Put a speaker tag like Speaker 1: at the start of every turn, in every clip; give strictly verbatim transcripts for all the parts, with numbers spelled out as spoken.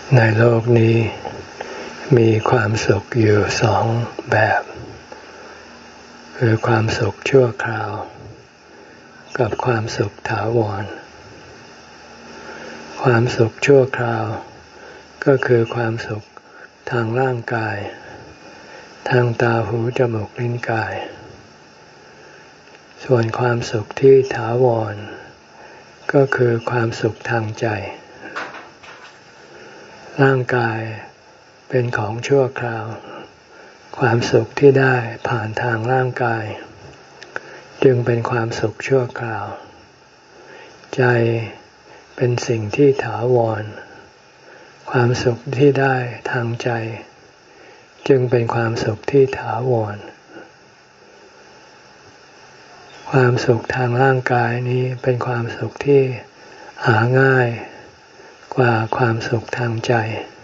Speaker 1: ในโลกนี้มีความสุขอยู่สองแบบคือความสุขชั่วคราวกับความสุขถาวรความสุขชั่วคราวก็คือความสุขทางร่างกายทางตาหูจมูกลิ้นกายส่วนความสุขที่ถาวรก็คือความสุขทางใจร่างกายเป็นของชั่วคราวความสุขที่ได้ผ่านทางร่างกายจึงเป็นความสุขชั่วคราวใจเป็นสิ่งที่ถาวรความสุขที่ได้ทางใจจึงเป็นความสุขที่ถาวรความสุขทางร่างกายนี้เป็นความสุขที่หาง่ายกว่าความสุขทางใจ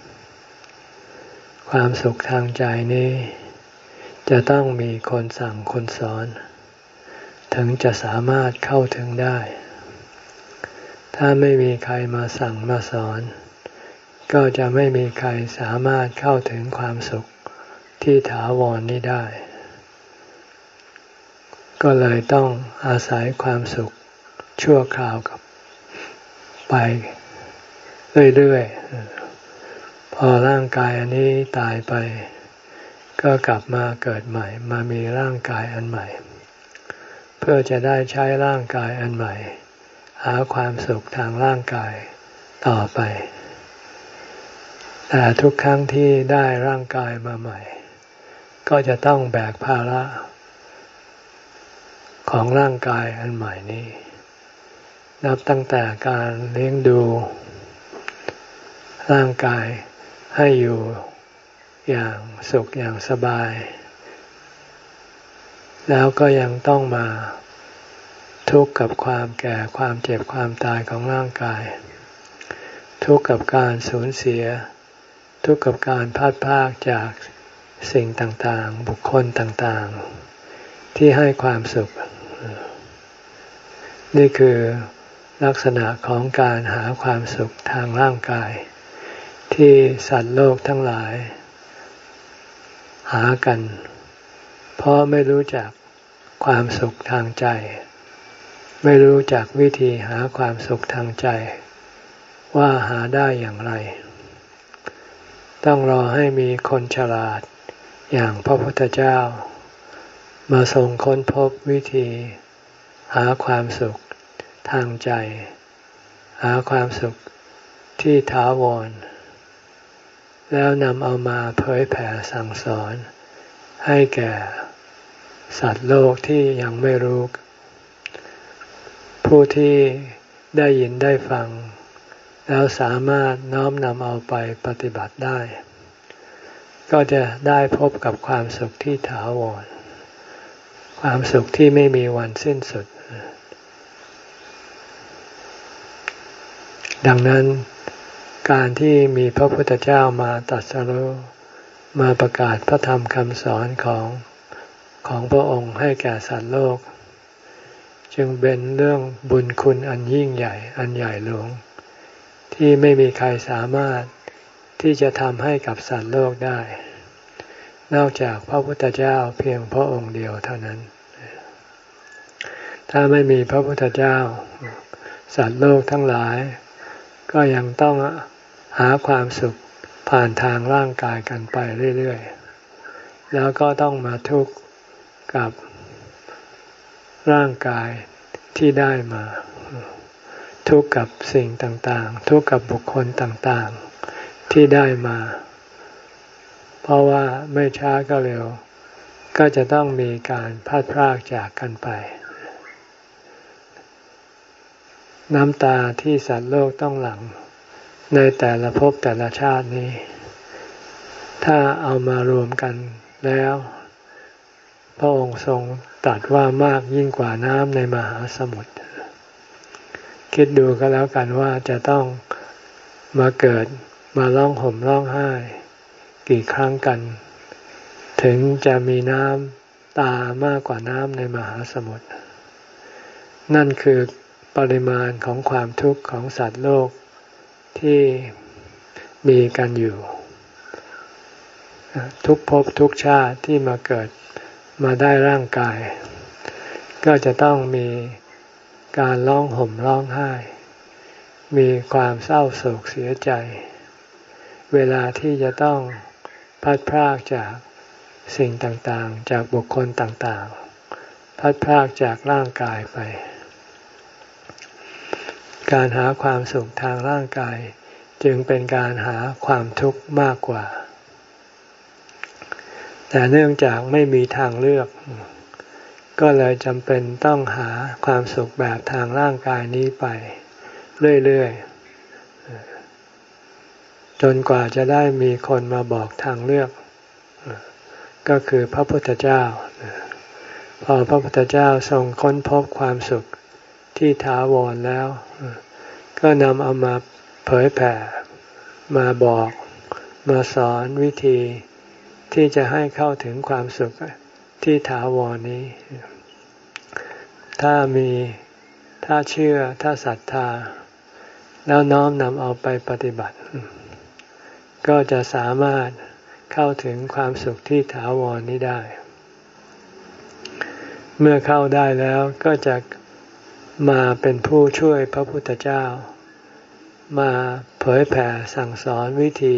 Speaker 1: ความสุขทางใจนี้จะต้องมีคนสั่งคนสอนถึงจะสามารถเข้าถึงได้ถ้าไม่มีใครมาสั่งมาสอนก็จะไม่มีใครสามารถเข้าถึงความสุขที่ถาวรนี้ได้ก็เลยต้องอาศัยความสุขชั่วคราวกับไปเรื่อยๆพอร่างกายอันนี้ตายไปก็กลับมาเกิดใหม่มามีร่างกายอันใหม่เพื่อจะได้ใช้ร่างกายอันใหม่หาความสุขทางร่างกายต่อไปแต่ทุกครั้งที่ได้ร่างกายมาใหม่ก็จะต้องแบกภาระของร่างกายอันใหม่นี้นับตั้งแต่การเลี้ยงดูร่างกายให้อยู่อย่างสุขอย่างสบายแล้วก็ยังต้องมาทุกข์กับความแก่ความเจ็บความตายของร่างกายทุกข์กับการสูญเสียทุกข์กับการพลาดพลาดจากสิ่งต่างๆบุคคลต่างๆที่ให้ความสุขนี่คือลักษณะของการหาความสุขทางร่างกายที่สัตว์โลกทั้งหลายหากันเพราะไม่รู้จักความสุขทางใจไม่รู้จักวิธีหาความสุขทางใจว่าหาได้อย่างไรต้องรอให้มีคนฉลาดอย่างพระพุทธเจ้ามาทรงค้นพบวิธีหาความสุขทางใจหาความสุขที่ถาวรแล้วนำเอามาเผยแผ่สั่งสอนให้แก่สัตว์โลกที่ยังไม่รู้ผู้ที่ได้ยินได้ฟังแล้วสามารถน้อมนำเอาไปปฏิบัติได้ก็จะได้พบกับความสุขที่ถาวรความสุขที่ไม่มีวันสิ้นสุดดังนั้นการที่มีพระพุทธเจ้ามาตรัสรู้มาประกาศพระธรรมคำสอนของของพระองค์ให้แก่สัตว์โลกจึงเป็นเรื่องบุญคุณอันยิ่งใหญ่อันใหญ่หลวงที่ไม่มีใครสามารถที่จะทำให้กับสัตว์โลกได้นอกจากพระพุทธเจ้าเพียงพระองค์เดียวเท่านั้นถ้าไม่มีพระพุทธเจ้าสัตว์โลกทั้งหลายก็ยังต้องหาความสุขผ่านทางร่างกายกันไปเรื่อยๆแล้วก็ต้องมาทุกข์กับร่างกายที่ได้มาทุกข์กับสิ่งต่างๆทุกข์กับบุคคลต่างๆที่ได้มาเพราะว่าไม่ช้าก็เร็วก็จะต้องมีการพลัดพรากจากกันไปน้ำตาที่สัตว์โลกต้องหลั่งในแต่ละภพแต่ละชาตินี้ถ้าเอามารวมกันแล้วพระองค์ทรงตรัสว่ามากยิ่งกว่าน้ำในมหาสมุทรคิดดูก็แล้วกันว่าจะต้องมาเกิดมาร้องห่มร้องไห้กี่ครั้งกันถึงจะมีน้ำตามากกว่าน้ำในมหาสมุทรนั่นคือปริมาณของความทุกข์ของสัตว์โลกที่มีกันอยู่ทุกภพทุกชาติที่มาเกิดมาได้ร่างกายก็จะต้องมีการร้องห่มร้องไห้มีความเศร้าโศกเสียใจเวลาที่จะต้องพัดพรากจากสิ่งต่างๆจากบุคคลต่างๆพัดพรากจากร่างกายไปการหาความสุขทางร่างกายจึงเป็นการหาความทุกข์มากกว่าแต่เนื่องจากไม่มีทางเลือกก็เลยจำเป็นต้องหาความสุขแบบทางร่างกายนี้ไปเรื่อยๆจนกว่าจะได้มีคนมาบอกทางเลือกก็คือพระพุทธเจ้าพอพระพุทธเจ้าทรงค้นพบความสุขที่ถาวรแล้วก็นำเอามาเผยแผ่มาบอกมาสอนวิธีที่จะให้เข้าถึงความสุขที่ถาวรนี้ถ้ามีถ้าเชื่อถ้าศรัทธาแล้วน้อมนำเอาไปปฏิบัติก็จะสามารถเข้าถึงความสุขที่ถาวรนี้ได้เมื่อเข้าได้แล้วก็จะมาเป็นผู้ช่วยพระพุทธเจ้ามาเผยแผ่สั่งสอนวิธี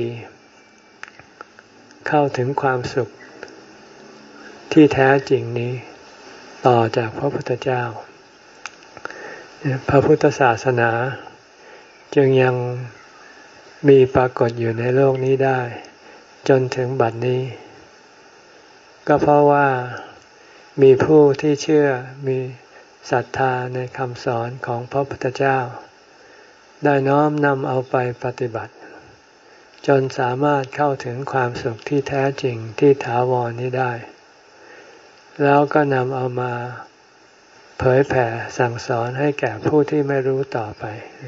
Speaker 1: เข้าถึงความสุขที่แท้จริงนี้ต่อจากพระพุทธเจ้าพระพุทธศาสนาจึงยังมีปรากฏอยู่ในโลกนี้ได้จนถึงบัดนี้ก็เพราะว่ามีผู้ที่เชื่อมีศรัทธาในคำสอนของพระพุทธเจ้าได้น้อมนำเอาไปปฏิบัติจนสามารถเข้าถึงความสุขที่แท้จริงที่ถาวรนี้ได้แล้วก็นำเอามาเผยแผ่สั่งสอนให้แก่ผู้ที่ไม่รู้ต่อไป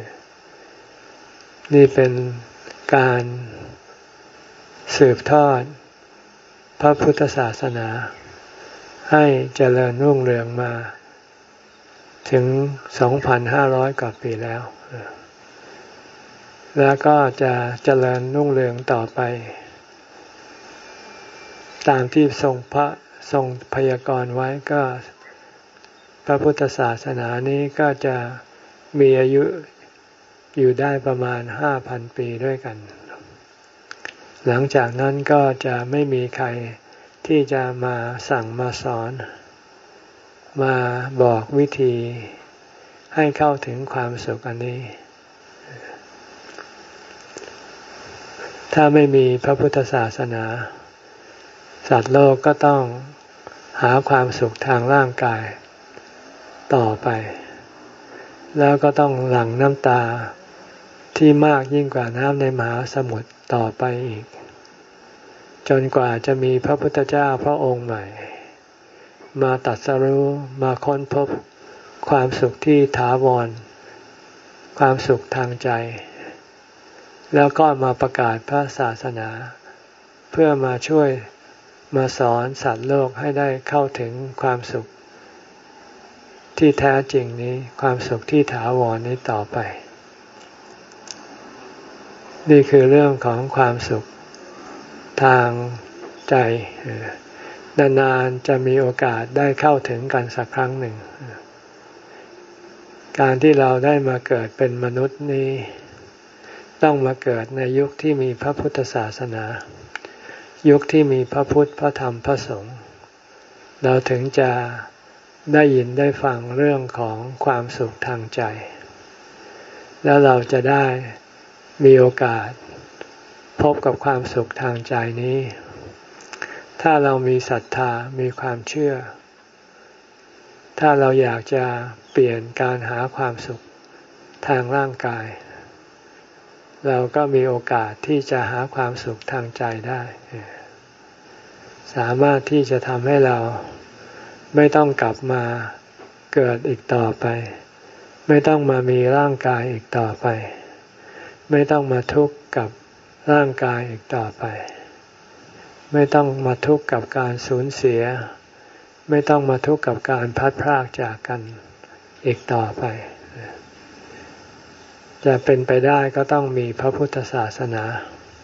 Speaker 1: นี่เป็นการสืบทอดพระพุทธศาสนาให้เจริญรุ่งเรืองมาถึง สองพันห้าร้อย กว่าปีแล้วแล้วก็จะเจริญรุ่งเรืองต่อไปตามที่ทรงพระทรงพยากรณ์ไว้ก็พระพุทธศาสนานี้ก็จะมีอายุอยู่ได้ประมาณ ห้าพัน ปีด้วยกันหลังจากนั้นก็จะไม่มีใครที่จะมาสั่งมาสอนมาบอกวิธีให้เข้าถึงความสุขอันนี้ถ้าไม่มีพระพุทธศาสนาสัตว์โลกก็ต้องหาความสุขทางร่างกายต่อไปแล้วก็ต้องหลั่งน้ำตาที่มากยิ่งกว่าน้ำในมหาสมุทรต่อไปอีกจนกว่าจะมีพระพุทธเจ้าพระองค์ใหม่มาตรัสรู้มาค้นพบความสุขที่ถาวรความสุขทางใจแล้วก็มาประกาศพระศาสนาเพื่อมาช่วยมาสอนสัตว์โลกให้ได้เข้าถึงความสุขที่แท้จริงนี้ความสุขที่ถาวรนี้ต่อไปนี่คือเรื่องของความสุขทางใจนานๆจะมีโอกาสได้เข้าถึงกันสักครั้งหนึ่งการที่เราได้มาเกิดเป็นมนุษย์นี้ต้องมาเกิดในยุคที่มีพระพุทธศาสนายุคที่มีพระพุทธพระธรรมพระสงฆ์เราถึงจะได้ยินได้ฟังเรื่องของความสุขทางใจแล้วเราจะได้มีโอกาสพบกับความสุขทางใจนี้ถ้าเรามีศรัทธามีความเชื่อถ้าเราอยากจะเปลี่ยนการหาความสุขทางร่างกายเราก็มีโอกาสที่จะหาความสุขทางใจได้สามารถที่จะทำให้เราไม่ต้องกลับมาเกิดอีกต่อไปไม่ต้องมามีร่างกายอีกต่อไปไม่ต้องมาทุกข์กับร่างกายอีกต่อไปไม่ต้องมาทุกข์กับการสูญเสียไม่ต้องมาทุกข์กับการพลัดพรากจากกันอีกต่อไปจะเป็นไปได้ก็ต้องมีพระพุทธศาสนา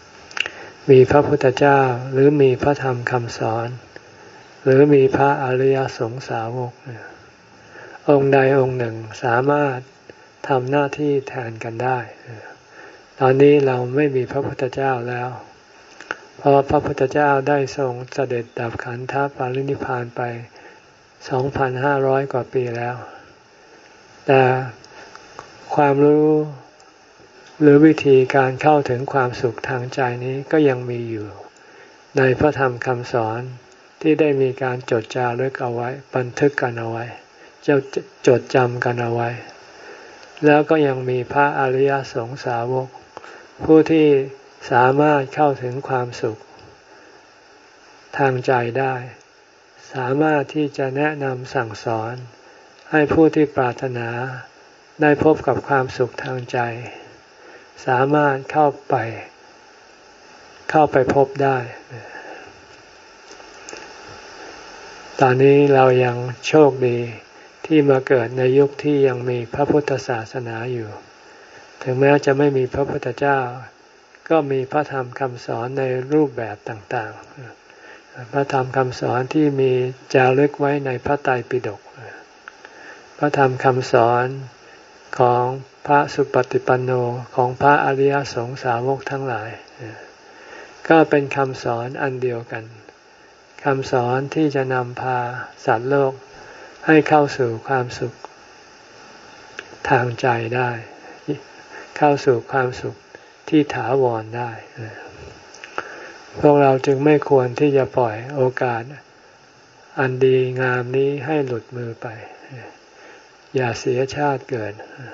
Speaker 1: มีพระพุทธเจ้าหรือมีพระธรรมคำสอนหรือมีพระอริยสงสาวกองค์ใดองค์หนึ่งสามารถทำหน้าที่แทนกันได้ตอนนี้เราไม่มีพระพุทธเจ้าแล้วเพราะพระพุทธเจ้าได้ทรงเสด็จดับขันธปรินิพพานไป สองพันห้าร้อย กว่าปีแล้วแต่ความรู้หรือวิธีการเข้าถึงความสุขทางใจนี้ก็ยังมีอยู่ในพระธรรมคำสอนที่ได้มีการจดจารึกเอาไว้บันทึกกันเอาไว้จะจดจำกันเอาไว้แล้วก็ยังมีพระอริยสงสาวกผู้ที่สามารถเข้าถึงความสุขทางใจได้สามารถที่จะแนะนำสั่งสอนให้ผู้ที่ปรารถนาได้พบกับความสุขทางใจสามารถเข้าไปเข้าไปพบได้ตอนนี้เรายังโชคดีที่มาเกิดในยุคที่ยังมีพระพุทธศาสนาอยู่ถึงแม้จะไม่มีพระพุทธเจ้าก็มีพระธรรมคำสอนในรูปแบบต่างๆพระธรรมคำสอนที่มีจารึกไว้ในพระไตรปิฎกพระธรรมคำสอนของพระสุปฏิปันโนของพระอริยสงสาวกทั้งหลายก็เป็นคำสอนอันเดียวกันคำสอนที่จะนำพาสัตว์โลกให้เข้าสู่ความสุขทางใจได้เข้าสู่ความสุขที่ถาวรได้พวกเราจึงไม่ควรที่จะปล่อยโอกาสอันดีงามนี้ให้หลุดมือไปอย่าเสียชาติเกิด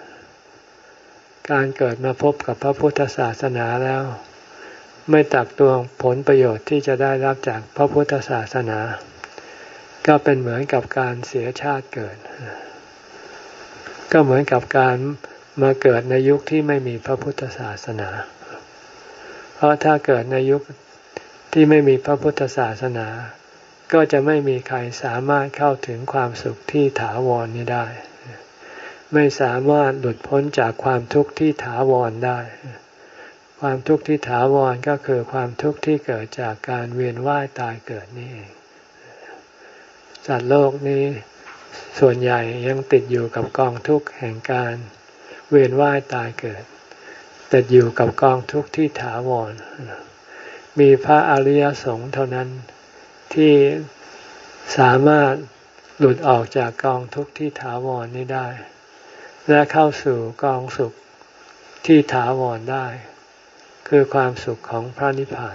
Speaker 1: การเกิดมาพบกับพระพุทธศาสนาแล้วไม่ตักตวงผลประโยชน์ที่จะได้รับจากพระพุทธศาสนาก็เป็นเหมือนกับการเสียชาติเกิดก็เหมือนกับการมาเกิดในยุคที่ไม่มีพระพุทธศาสนาเพราะถ้าเกิดในยุคที่ไม่มีพระพุทธศาสนาก็จะไม่มีใครสามารถเข้าถึงความสุขที่ถาวรนี้ได้ไม่สามารถหลุดพ้นจากความทุกข์ที่ถาวรได้ความทุกข์ที่ถาวรก็คือความทุกข์ที่เกิดจากการเวียนว่ายตายเกิดนี่เองสัตว์โลกนี้ส่วนใหญ่ยังติดอยู่กับกองทุกข์แห่งการเวียนว่ายตายเกิดติดอยู่กับกองทุกข์ที่ถาวรมีพระอริยสงฆ์เท่านั้นที่สามารถหลุดออกจากกองทุกข์ที่ถาวรนี้ได้และเข้าสู่กองสุขที่ถาวรได้คือความสุขของพระนิพพาน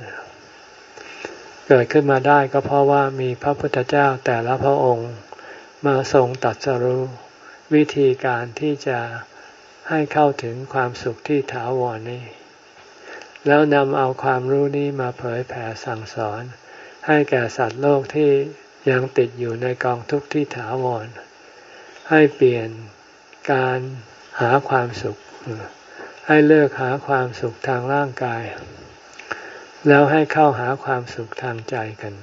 Speaker 1: เกิดขึ้นมาได้ก็เพราะว่ามีพระพุทธเจ้าแต่ละพระองค์มาทรงตรัสรู้วิธีการที่จะให้เข้าถึงความสุขที่ถาวรนี้แล้วนำเอาความรู้นี้มาเผยแผ่สั่งสอนให้แก่สัตว์โลกที่ยังติดอยู่ในกองทุกข์ที่ถาวรให้เปลี่ยนการหาความสุขให้เลิกหาความสุขทางร่างกายแล้วให้เข้าหาความสุขทางใจกัน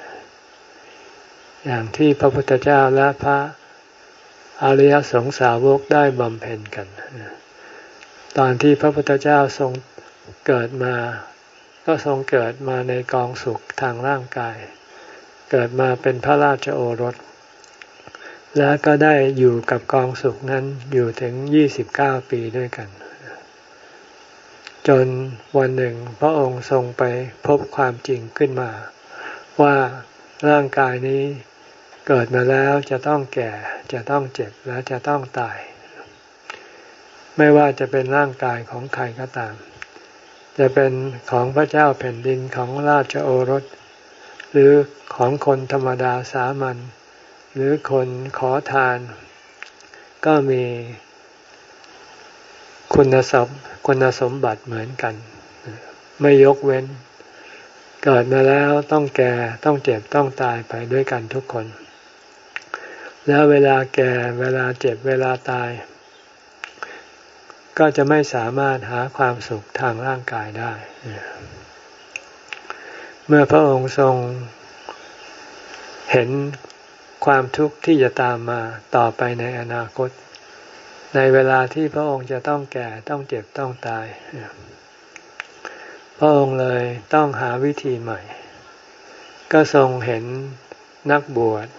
Speaker 1: อย่างที่พระพุทธเจ้าและพระอริยสงสาวกได้บำเพ็ญกันตอนที่พระพุทธเจ้าทรงเกิดมาก็ทรงเกิดมาในกองสุขทางร่างกายเกิดมาเป็นพระราชโอรสและก็ได้อยู่กับกองสุขนั้นอยู่ถึงยี่สิบเก้าปีด้วยกันจนวันหนึ่งพระองค์ทรงไปพบความจริงขึ้นมาว่าร่างกายนี้เกิดมาแล้วจะต้องแก่จะต้องเจ็บและจะต้องตายไม่ว่าจะเป็นร่างกายของใครก็ตามจะเป็นของพระเจ้าแผ่นดินของราชโอรสหรือของคนธรรมดาสามัญหรือคนขอทานก็มีคุณสมบัติคุณสมบัติเหมือนกันไม่ยกเว้นเกิดมาแล้วต้องแก่ต้องเจ็บต้องตายไปด้วยกันทุกคนแล้วเวลาแก่เวลาเจ็บเวลาตายก็จะไม่สามารถหาความสุขทางร่างกายได้เมื่อพระองค์ทรงเห็นความทุกข์ที่จะตามมาต่อไปในอนาคตในเวลาที่พระองค์จะต้องแก่ต้องเจ็บต้องตายพระองค์เลยต้องหาวิธีใหม่ก็ทรงเห็นนักบวช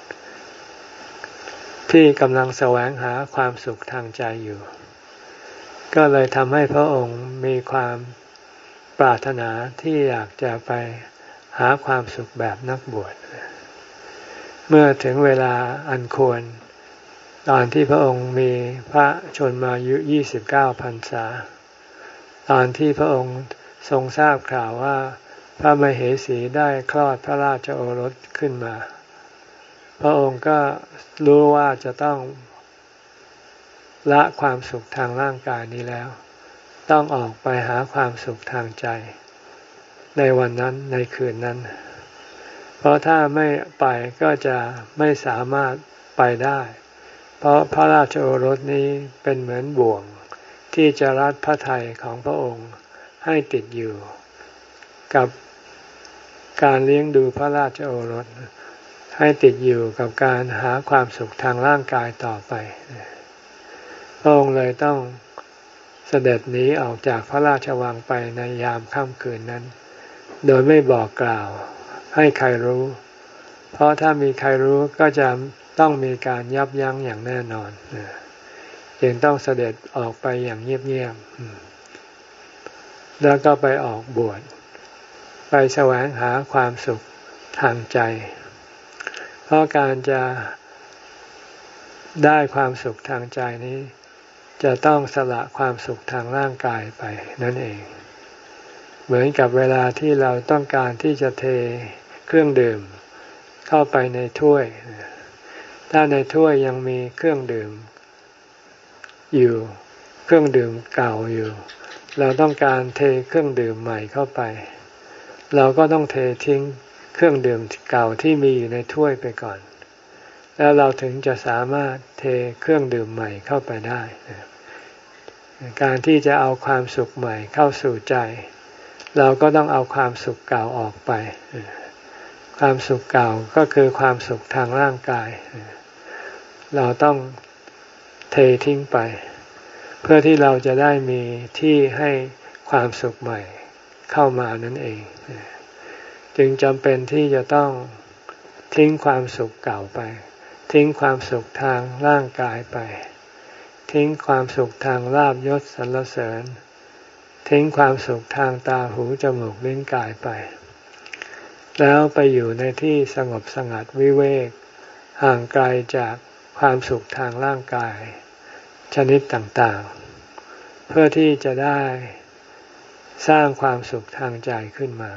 Speaker 1: ที่กำลังแสวงหาความสุขทางใจอยู่ก็เลยทำให้พระองค์มีความปรารถนาที่อยากจะไปหาความสุขแบบนักบวชเมื่อถึงเวลาอันควรตอนที่พระองค์มีพระชนมายุยี่สิบเก้าพรรษาตอนที่พระองค์ทรงทราบข่าวว่าพระมเหสีได้คลอดพระราชโอรสขึ้นมาพระองค์ก็รู้ว่าจะต้องละความสุขทางร่างกายนี้แล้วต้องออกไปหาความสุขทางใจในวันนั้นในคืนนั้นเพราะถ้าไม่ไปก็จะไม่สามารถไปได้เพราะพระราชโอรสนี้เป็นเหมือนบ่วงที่จะรัดพระทัยของพระองค์ให้ติดอยู่กับการเลี้ยงดูพระราชโอรสให้ติดอยู่กับการหาความสุขทางร่างกายต่อไปพระองค์เลยต้องเสด็จหนีออกจากพระราชวังไปในยามค่ำคืนนั้นโดยไม่บอกกล่าวให้ใครรู้เพราะถ้ามีใครรู้ก็จะต้องมีการยับยั้งอย่างแน่นอนจึงต้องเสด็จออกไปอย่างเงียบๆแล้วก็ไปออกบวชไปแสวงหาความสุขทางใจเพราะการจะได้ความสุขทางใจนี้จะต้องสละความสุขทางร่างกายไปนั่นเองเหมือนกับเวลาที่เราต้องการที่จะเทเครื่องดื่มเข้าไปในถ้วยถ้าในถ้วยยังมีเครื่องดื่มอยู่เครื่องดื่มเก่าอยู่เราต้องการเทเครื่องดื่มใหม่เข้าไปเราก็ต้องเททิ้งเครื่องดื่มเก่าที่มีอยู่ในถ้วยไปก่อนแล้วเราถึงจะสามารถเทเครื่องดื่มใหม่เข้าไปได้การที่จะเอาความสุขใหม่เข้าสู่ใจเราก็ต้องเอาความสุขเก่าออกไปความสุขเก่าก็คือความสุขทางร่างกายเราต้องเททิ้งไปเพื่อที่เราจะได้มีที่ให้ความสุขใหม่เข้ามานั่นเองจึงจำเป็นที่จะต้องทิ้งความสุขเก่าไปทิ้งความสุขทางร่างกายไปทิ้งความสุขทางลาภยศสรรเสริญทิ้งความสุขทางตาหูจมูกลิ้นกายไปแล้วไปอยู่ในที่สงบสงัดวิเวกห่างไกลจากความสุขทางร่างกายชนิดต่างๆเพื่อที่จะได้สร้างความสุขทางใจขึ้นมา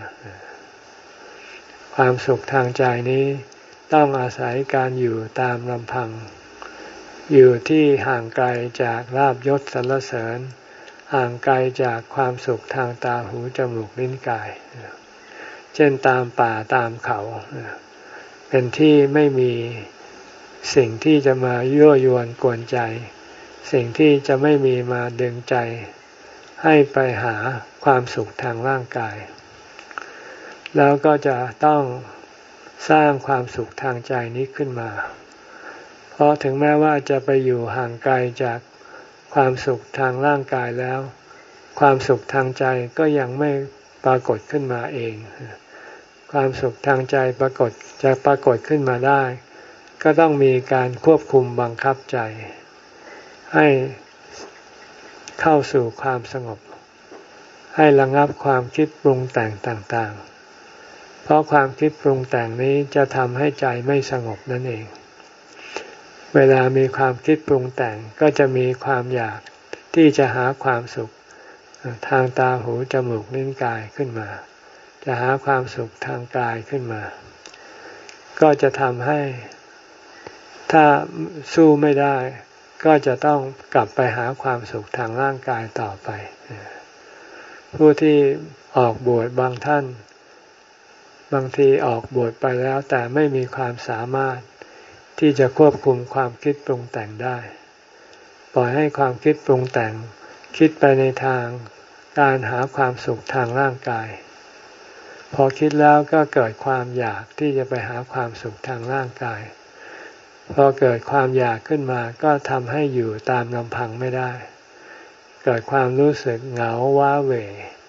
Speaker 1: ความสุขทางใจนี้ต้องอาศัยการอยู่ตามลำพังอยู่ที่ห่างไกลจากลาภยศสรรเสริญห่างไกลจากความสุขทางตาหูจมูกลิ้นกายเช่นตามป่าตามเขาเป็นที่ไม่มีสิ่งที่จะมายั่วยวนกวนใจสิ่งที่จะไม่มีมาดึงใจให้ไปหาความสุขทางร่างกายแล้วก็จะต้องสร้างความสุขทางใจนี้ขึ้นมาเพราะถึงแม้ว่าจะไปอยู่ห่างไกลจากความสุขทางร่างกายแล้วความสุขทางใจก็ยังไม่ปรากฏขึ้นมาเองความสุขทางใจปรากฏจะปรากฏขึ้นมาได้ก็ต้องมีการควบคุมบังคับใจให้เข้าสู่ความสงบให้ระงับความคิดปรุงแต่งต่างๆเพราะความคิดปรุงแต่งนี้จะทำให้ใจไม่สงบนั่นเองเวลามีความคิดปรุงแต่งก็จะมีความอยากที่จะหาความสุขทางตาหูจมูกลิ้นกายขึ้นมาจะหาความสุขทางกายขึ้นมาก็จะทำให้ถ้าสู้ไม่ได้ก็จะต้องกลับไปหาความสุขทางร่างกายต่อไปผู้ที่ออกบวชบางท่านบางทีออกบวชไปแล้วแต่ไม่มีความสามารถที่จะควบคุมความคิดปรุงแต่งได้ปล่อยให้ความคิดปรุงแต่งคิดไปในทางการหาความสุขทางร่างกายพอคิดแล้วก็เกิดความอยากที่จะไปหาความสุขทางร่างกายพอเกิดความอยากขึ้นมาก็ทำให้อยู่ตามลำพังไม่ได้เกิดความรู้สึกเหงาว้าเหว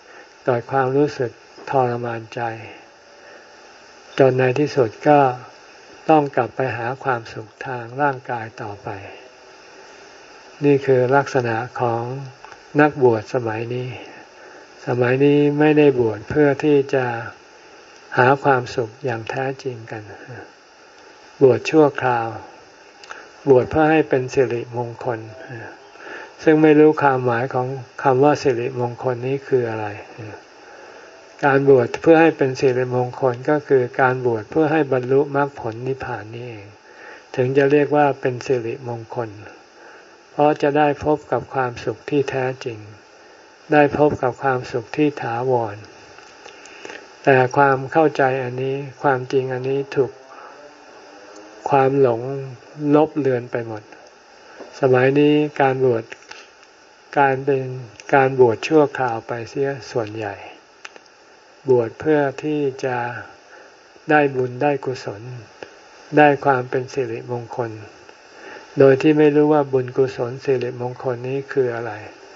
Speaker 1: เกิดความรู้สึกทรมานใจจนในที่สุดก็ต้องกลับไปหาความสุขทางร่างกายต่อไปนี่คือลักษณะของนักบวชสมัยนี้สมัยนี้ไม่ได้บวชเพื่อที่จะหาความสุขอย่างแท้จริงกันบวชชั่วคราวบวชเพื่อให้เป็นสิริมงคลซึ่งไม่รู้ความหมายของคำว่าสิริมงคลนี้คืออะไรการบวชเพื่อให้เป็นสิริมงคลก็คือการบวชเพื่อให้บรรลุมรรคผลนิพพานนี่เองถึงจะเรียกว่าเป็นสิริมงคลเพราะจะได้พบกับความสุขที่แท้จริงได้พบกับความสุขที่ถาวรแต่ความเข้าใจอันนี้ความจริงอันนี้ถูกความหลงลบเลือนไปหมดสมัยนี้การบวชการเป็นการบวชชั่วคราวไปเสียส่วนใหญ่บวชเพื่อที่จะได้บุญได้กุศลได้ความเป็นสิริมงคลโดยที่ไม่รู้ว่าบุญกุศลสิริมงคลนี้คืออะไร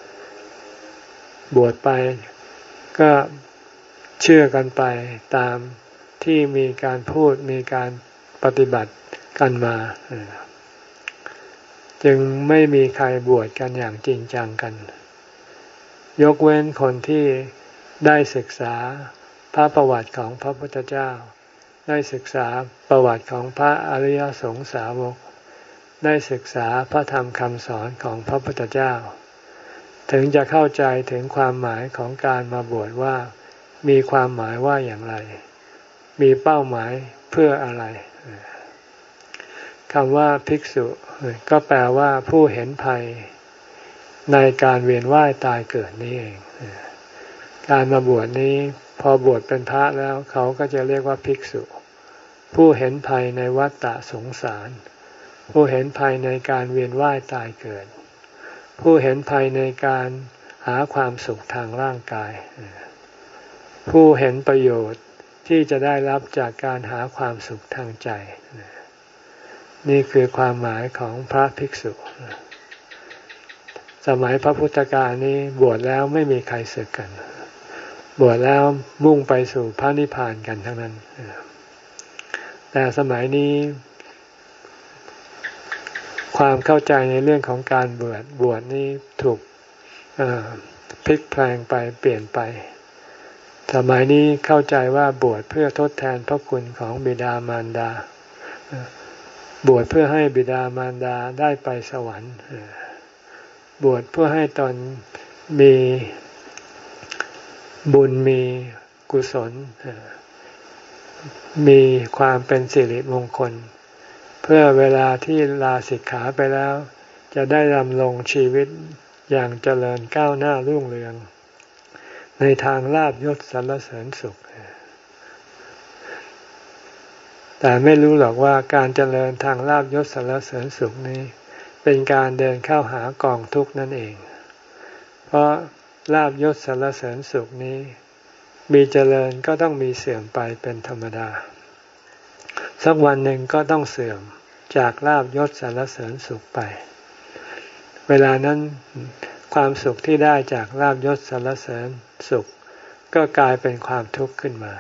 Speaker 1: บวชไปก็เชื่อกันไปตามที่มีการพูดมีการปฏิบัติกันมาจึงไม่มีใครบวชกันอย่างจริงจังกันยกเว้นคนที่ได้ศึกษาพระประวัติของพระพุทธเจ้าได้ศึกษาประวัติของพระอริยสงสาวกได้ศึกษาพระธรรมคำสอนของพระพุทธเจ้าถึงจะเข้าใจถึงความหมายของการมาบวชว่ามีความหมายว่าอย่างไรมีเป้าหมายเพื่ออะไรคำว่าภิกษุก็แปลว่าผู้เห็นภัยในการเวียนว่ายตายเกิดนี่เองการมาบวชนี้พอบวชเป็นพระแล้วเขาก็จะเรียกว่าภิกษุผู้เห็นภัยในวัฏฏะสงสารผู้เห็นภัยในการเวียนว่ายตายเกิดผู้เห็นภัยในการหาความสุขทางร่างกายผู้เห็นประโยชน์ที่จะได้รับจากการหาความสุขทางใจนี่คือความหมายของพระภิกษุสมัยพระพุทธกาลนี้บวชแล้วไม่มีใครสึกกันบวชแล้วมุ่งไปสู่พระนิพพานกันทั้งนั้นแต่สมัยนี้ความเข้าใจในเรื่องของการบวชบวชนี้ถูกพลิกแปลงไปเปลี่ยนไปสมัยนี้เข้าใจว่าบวชเพื่อทดแทนพระคุณของบิดามารดาบวชเพื่อให้บิดามารดาได้ไปสวรรค์บวชเพื่อให้ตนมีบุญมีกุศลมีความเป็นสิริมงคลเพื่อเวลาที่ลาสิกขาไปแล้วจะได้ดำรงชีวิตอย่างเจริญก้าวหน้ารุ่งเรืองในทางลาภยศสรรเสริญสุขแต่ไม่รู้หรอกว่าการเจริญทางลาภยศสรรเสริญสุขนี้เป็นการเดินเข้าหากองทุกข์นั่นเองเพราะลาภยศสรรเสริญสุขนี้มีเจริญก็ต้องมีเสื่อมไปเป็นธรรมดาสักวันหนึ่งก็ต้องเสื่อมจากลาภยศสรรเสริญสุขไปเวลานั้นความสุขที่ได้จากลาภยศสรรเสริญสุขก็กลายเป็นความทุกข์ขึ้นมา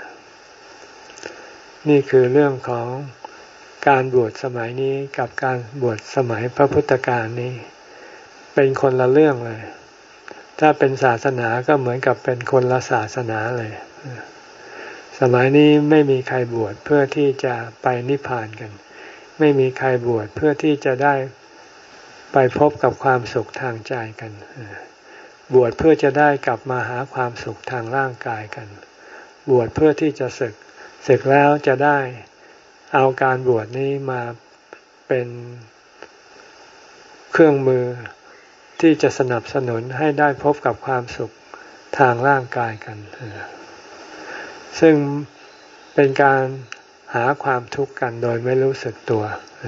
Speaker 1: นี่คือเรื่องของการบวชสมัยนี้กับการบวชสมัยพระพุทธกาลนี้เป็นคนละเรื่องเลยถ้าเป็นศาสนาก็เหมือนกับเป็นคนละศาสนาเลยสมัยนี้ไม่มีใครบวชเพื่อที่จะไปนิพพานกันไม่มีใครบวชเพื่อที่จะได้ไปพบกับความสุขทางใจกันบวชเพื่อจะได้กลับมาหาความสุขทางร่างกายกันบวชเพื่อที่จะศึกศึกแล้วจะได้เอาการบวชนี้มาเป็นเครื่องมือที่จะสนับสนุนให้ได้พบกับความสุขทางร่างกายกันซึ่งเป็นการหาความทุกข์กันโดยไม่รู้สึกตัว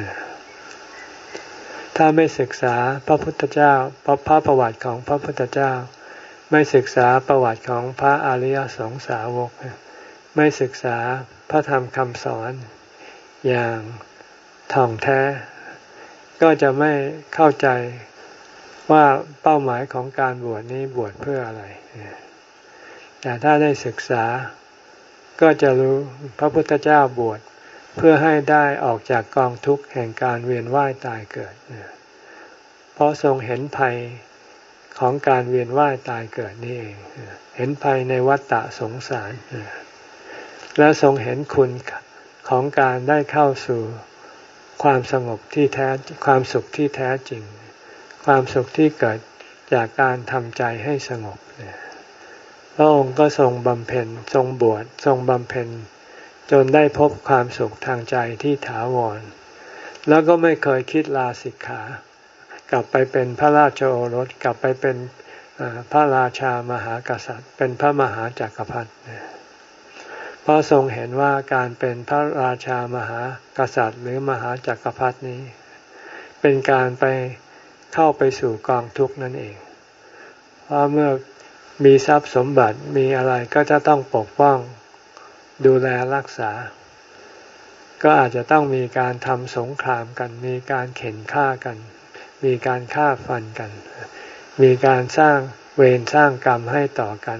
Speaker 1: ถ้าไม่ศึกษาพระพุทธเจ้าพระพระประวัติของพระพุทธเจ้าไม่ศึกษาประวัติของพระอริยสงสาวกไม่ศึกษาพระธรรมคำสอนอย่างท่องแท้ก็จะไม่เข้าใจว่าเป้าหมายของการบวชนี้บวชเพื่ออะไรแต่ถ้าได้ศึกษาก็จะรู้พระพุทธเจ้าบวชเพื่อให้ได้ออกจากกองทุกข์แห่งการเวียนว่ายตายเกิดเพราะทรงเห็นภัยของการเวียนว่ายตายเกิดนี่เองเห็นภัยในวัฏฏะสงสารและทรงเห็นคุณของการได้เข้าสู่ความสงบที่แท้ความสุขที่แท้จริงความสุขที่เกิดจากการทำใจให้สงบพระองค์ก็ทรงบำเพ็ญทรงบวชทรงบำเพ็ญจนได้พบความสุขทางใจที่ถาวรแล้วก็ไม่เคยคิดลาสิกขากลับไปเป็นพระราชโอรสกลับไปเป็นพระราชามหากษัตริย์เป็นพระมหาจักรพรรดิเพราะทรงเห็นว่าการเป็นพระราชามหากษัตริย์หรือมหาจักรพรรดินี้เป็นการไปเข้าไปสู่กองทุกข์นั่นเองเพราะเมื่อมีทรัพย์สมบัติมีอะไรก็จะต้องปกป้องดูแลรักษาก็อาจจะต้องมีการทำสงครามกันมีการเข็นฆ่ากันมีการฆ่าฟันกันมีการสร้างเวรสร้างกรรมให้ต่อกัน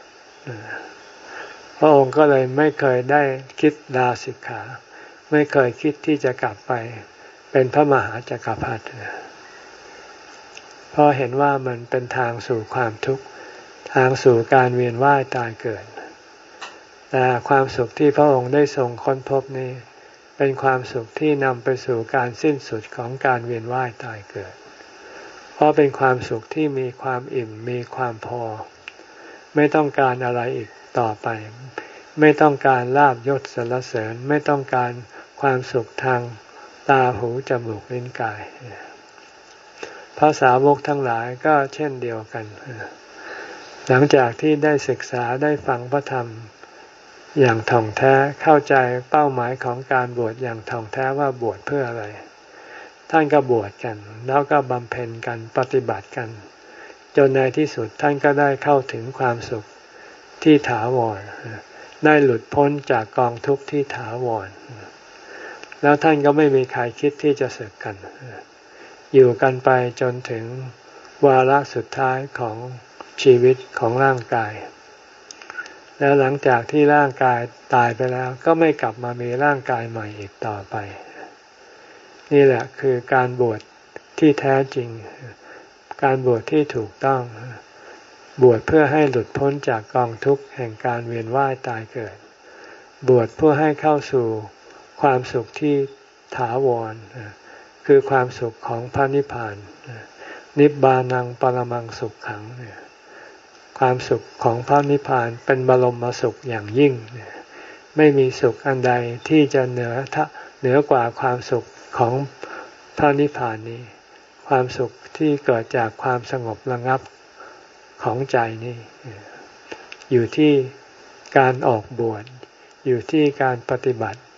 Speaker 1: พระองค์ก็เลยไม่เคยได้คิดลาสิกขาไม่เคยคิดที่จะกลับไปเป็นพระมหาจักรพรรดิเพราะเห็นว่ามันเป็นทางสู่ความทุกข์ทางสู่การเวียนว่ายตายเกิดแต่ความสุขที่พระองค์ได้ทรงค้นพบนี้เป็นความสุขที่นำไปสู่การสิ้นสุดของการเวียนว่ายตายเกิดเพราะเป็นความสุขที่มีความอิ่มมีความพอไม่ต้องการอะไรอีกต่อไปไม่ต้องการลาภยศสรรเสริญไม่ต้องการความสุขทางตาหูจมูกลิ้นกายพระสาวกทั้งหลายก็เช่นเดียวกันหลังจากที่ได้ศึกษาได้ฟังพระธรรมอย่างท่องแท้เข้าใจเป้าหมายของการบวชอย่างท่องแท้ว่าบวชเพื่ออะไรท่านก็บวชกันแล้วก็บำเพ็ญกันปฏิบัติกันจนในที่สุดท่านก็ได้เข้าถึงความสุขที่ถาวรได้หลุดพ้นจากกองทุกข์ที่ถาวรแล้วท่านก็ไม่มีใครคิดที่จะสึกกันอยู่กันไปจนถึงวาระสุดท้ายของชีวิตของร่างกายแล้วหลังจากที่ร่างกายตายไปแล้วก็ไม่กลับมามีร่างกายใหม่อีกต่อไปนี่แหละคือการบวชที่แท้จริงการบวชที่ถูกต้องบวชเพื่อให้หลุดพ้นจากกองทุกข์แห่งการเวียนว่ายตายเกิดบวชเพื่อให้เข้าสู่ความสุขที่ถาวรคือความสุขของพระนิพพานนิพพานังปรมังสุขขังความสุขของพระนิพพานเป็นบรมสุขอย่างยิ่งไม่มีสุขอันใดที่จะเหนือเหนือกว่าความสุขของพระนิพพานนี้ความสุขที่เกิดจากความสงบระงับของใจนี่อยู่ที่การออกบวชอยู่ที่การปฏิบัติ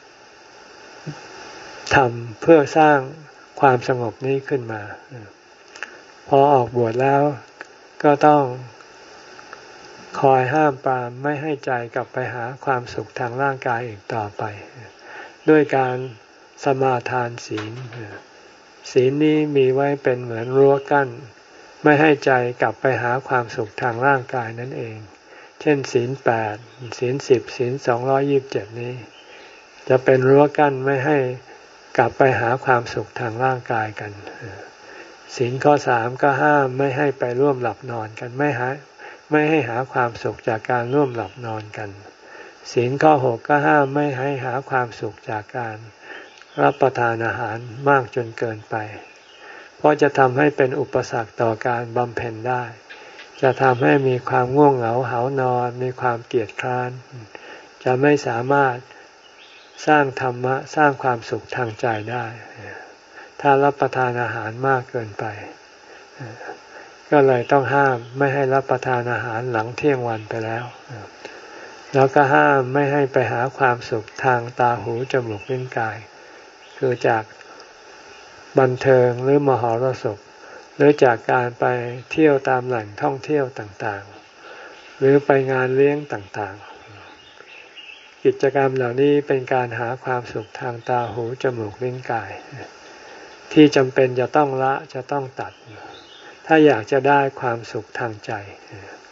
Speaker 1: ทำเพื่อสร้างความสงบนี้ขึ้นมาพอออกบวชแล้วก็ต้องคอยห้ามปรามไม่ให้ใจกลับไปหาความสุขทางร่างกายอีกต่อไปด้วยการสมาทานศีลศีลนี้มีไว้เป็นเหมือนรั้วกั้นไม่ให้ใจกลับไปหาความสุขทางร่างกายนั่นเองเช่นศีลแปดศีลสิบศีลสองร้อยยี่สิบเจ็ดนี้จะเป็นรั้วกั้นไม่ให้กลับไปหาความสุขทางร่างกายกันศีลข้อสามก็ห้ามไม่ให้ไปร่วมหลับนอนกันไม่หาไม่ให้หาความสุขจากการร่วมหลับนอนกันศีลข้อหกก็ห้ามไม่ให้หาความสุขจากการรับประทานอาหารมากจนเกินไปเพราะจะทำให้เป็นอุปสรรคต่อการบำเพ็ญได้จะทำให้มีความง่วงเหงาหานอนมีความเกียจคร้านจะไม่สามารถสร้างธรรมะสร้างความสุขทางใจได้ถ้ารับประทานอาหารมากเกินไปก็เลยต้องห้ามไม่ให้รับประทานอาหารหลังเที่ยงวันไปแล้วแล้วก็ห้ามไม่ให้ไปหาความสุขทางตาหูจมูกลิ้นกายคือจากบันเทิงหรือมหรสพหรือจากการไปเที่ยวตามแหล่งท่องเที่ยวต่างๆหรือไปงานเลี้ยงต่างๆกิจกรรมเหล่านี้เป็นการหาความสุขทางตาหูจมูกลิ้นกายที่จำเป็นจะต้องละจะต้องตัดถ้าอยากจะได้ความสุขทางใจต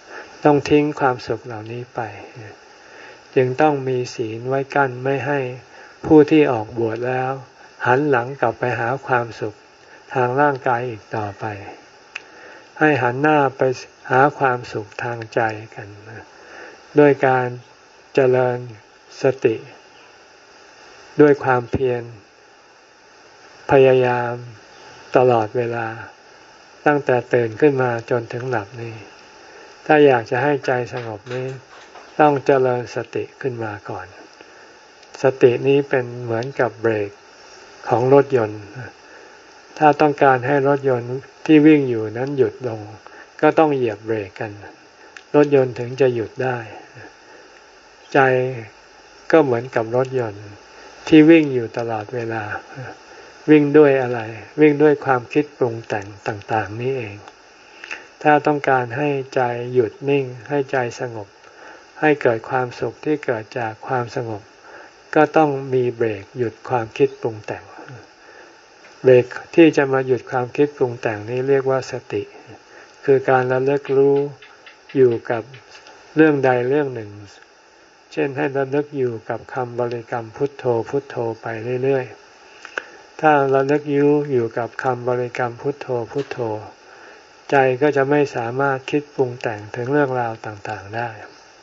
Speaker 1: ต้องทิ้งความสุขเหล่านี้ไปจึงต้องมีศีลไว้กั้นไม่ให้ผู้ที่ออกบวชแล้วหันหลังกลับไปหาความสุขทางร่างกายอีกต่อไปให้หันหน้าไปหาความสุขทางใจกันด้วยการเจริญสติด้วยความเพียรพยายามตลอดเวลาตั้งแต่ตื่นขึ้นมาจนถึงหลับนี่ถ้าอยากจะให้ใจสงบนี้ต้องเจริญสติขึ้นมาก่อนสตินี้เป็นเหมือนกับเบรกของรถยนต์ถ้าต้องการให้รถยนต์ที่วิ่งอยู่นั้นหยุดลงก็ต้องเหยียบเบรกกันรถยนต์ถึงจะหยุดได้ใจก็เหมือนกับรถยนต์ที่วิ่งอยู่ตลอดเวลาวิ่งด้วยอะไรวิ่งด้วยความคิดปรุงแต่งต่างๆนี้เองถ้าต้องการให้ใจหยุดนิ่งให้ใจสงบให้เกิดความสุขที่เกิดจากความสงบก็ต้องมีเบรกหยุดความคิดปรุงแต่งเบรกที่จะมาหยุดความคิดปรุงแต่งนี้เรียกว่าสติคือการระลึกรู้อยู่กับเรื่องใดเรื่องหนึ่งเช่นให้ระลึกอยู่กับคำบริกรรมพุทโธพุทโธไปเรื่อยๆถ้าระลึกอยู่อยู่กับคำบริกรรมพุทโธพุทโธใจก็จะไม่สามารถคิดปรุงแต่งถึงเรื่องราวต่างๆได้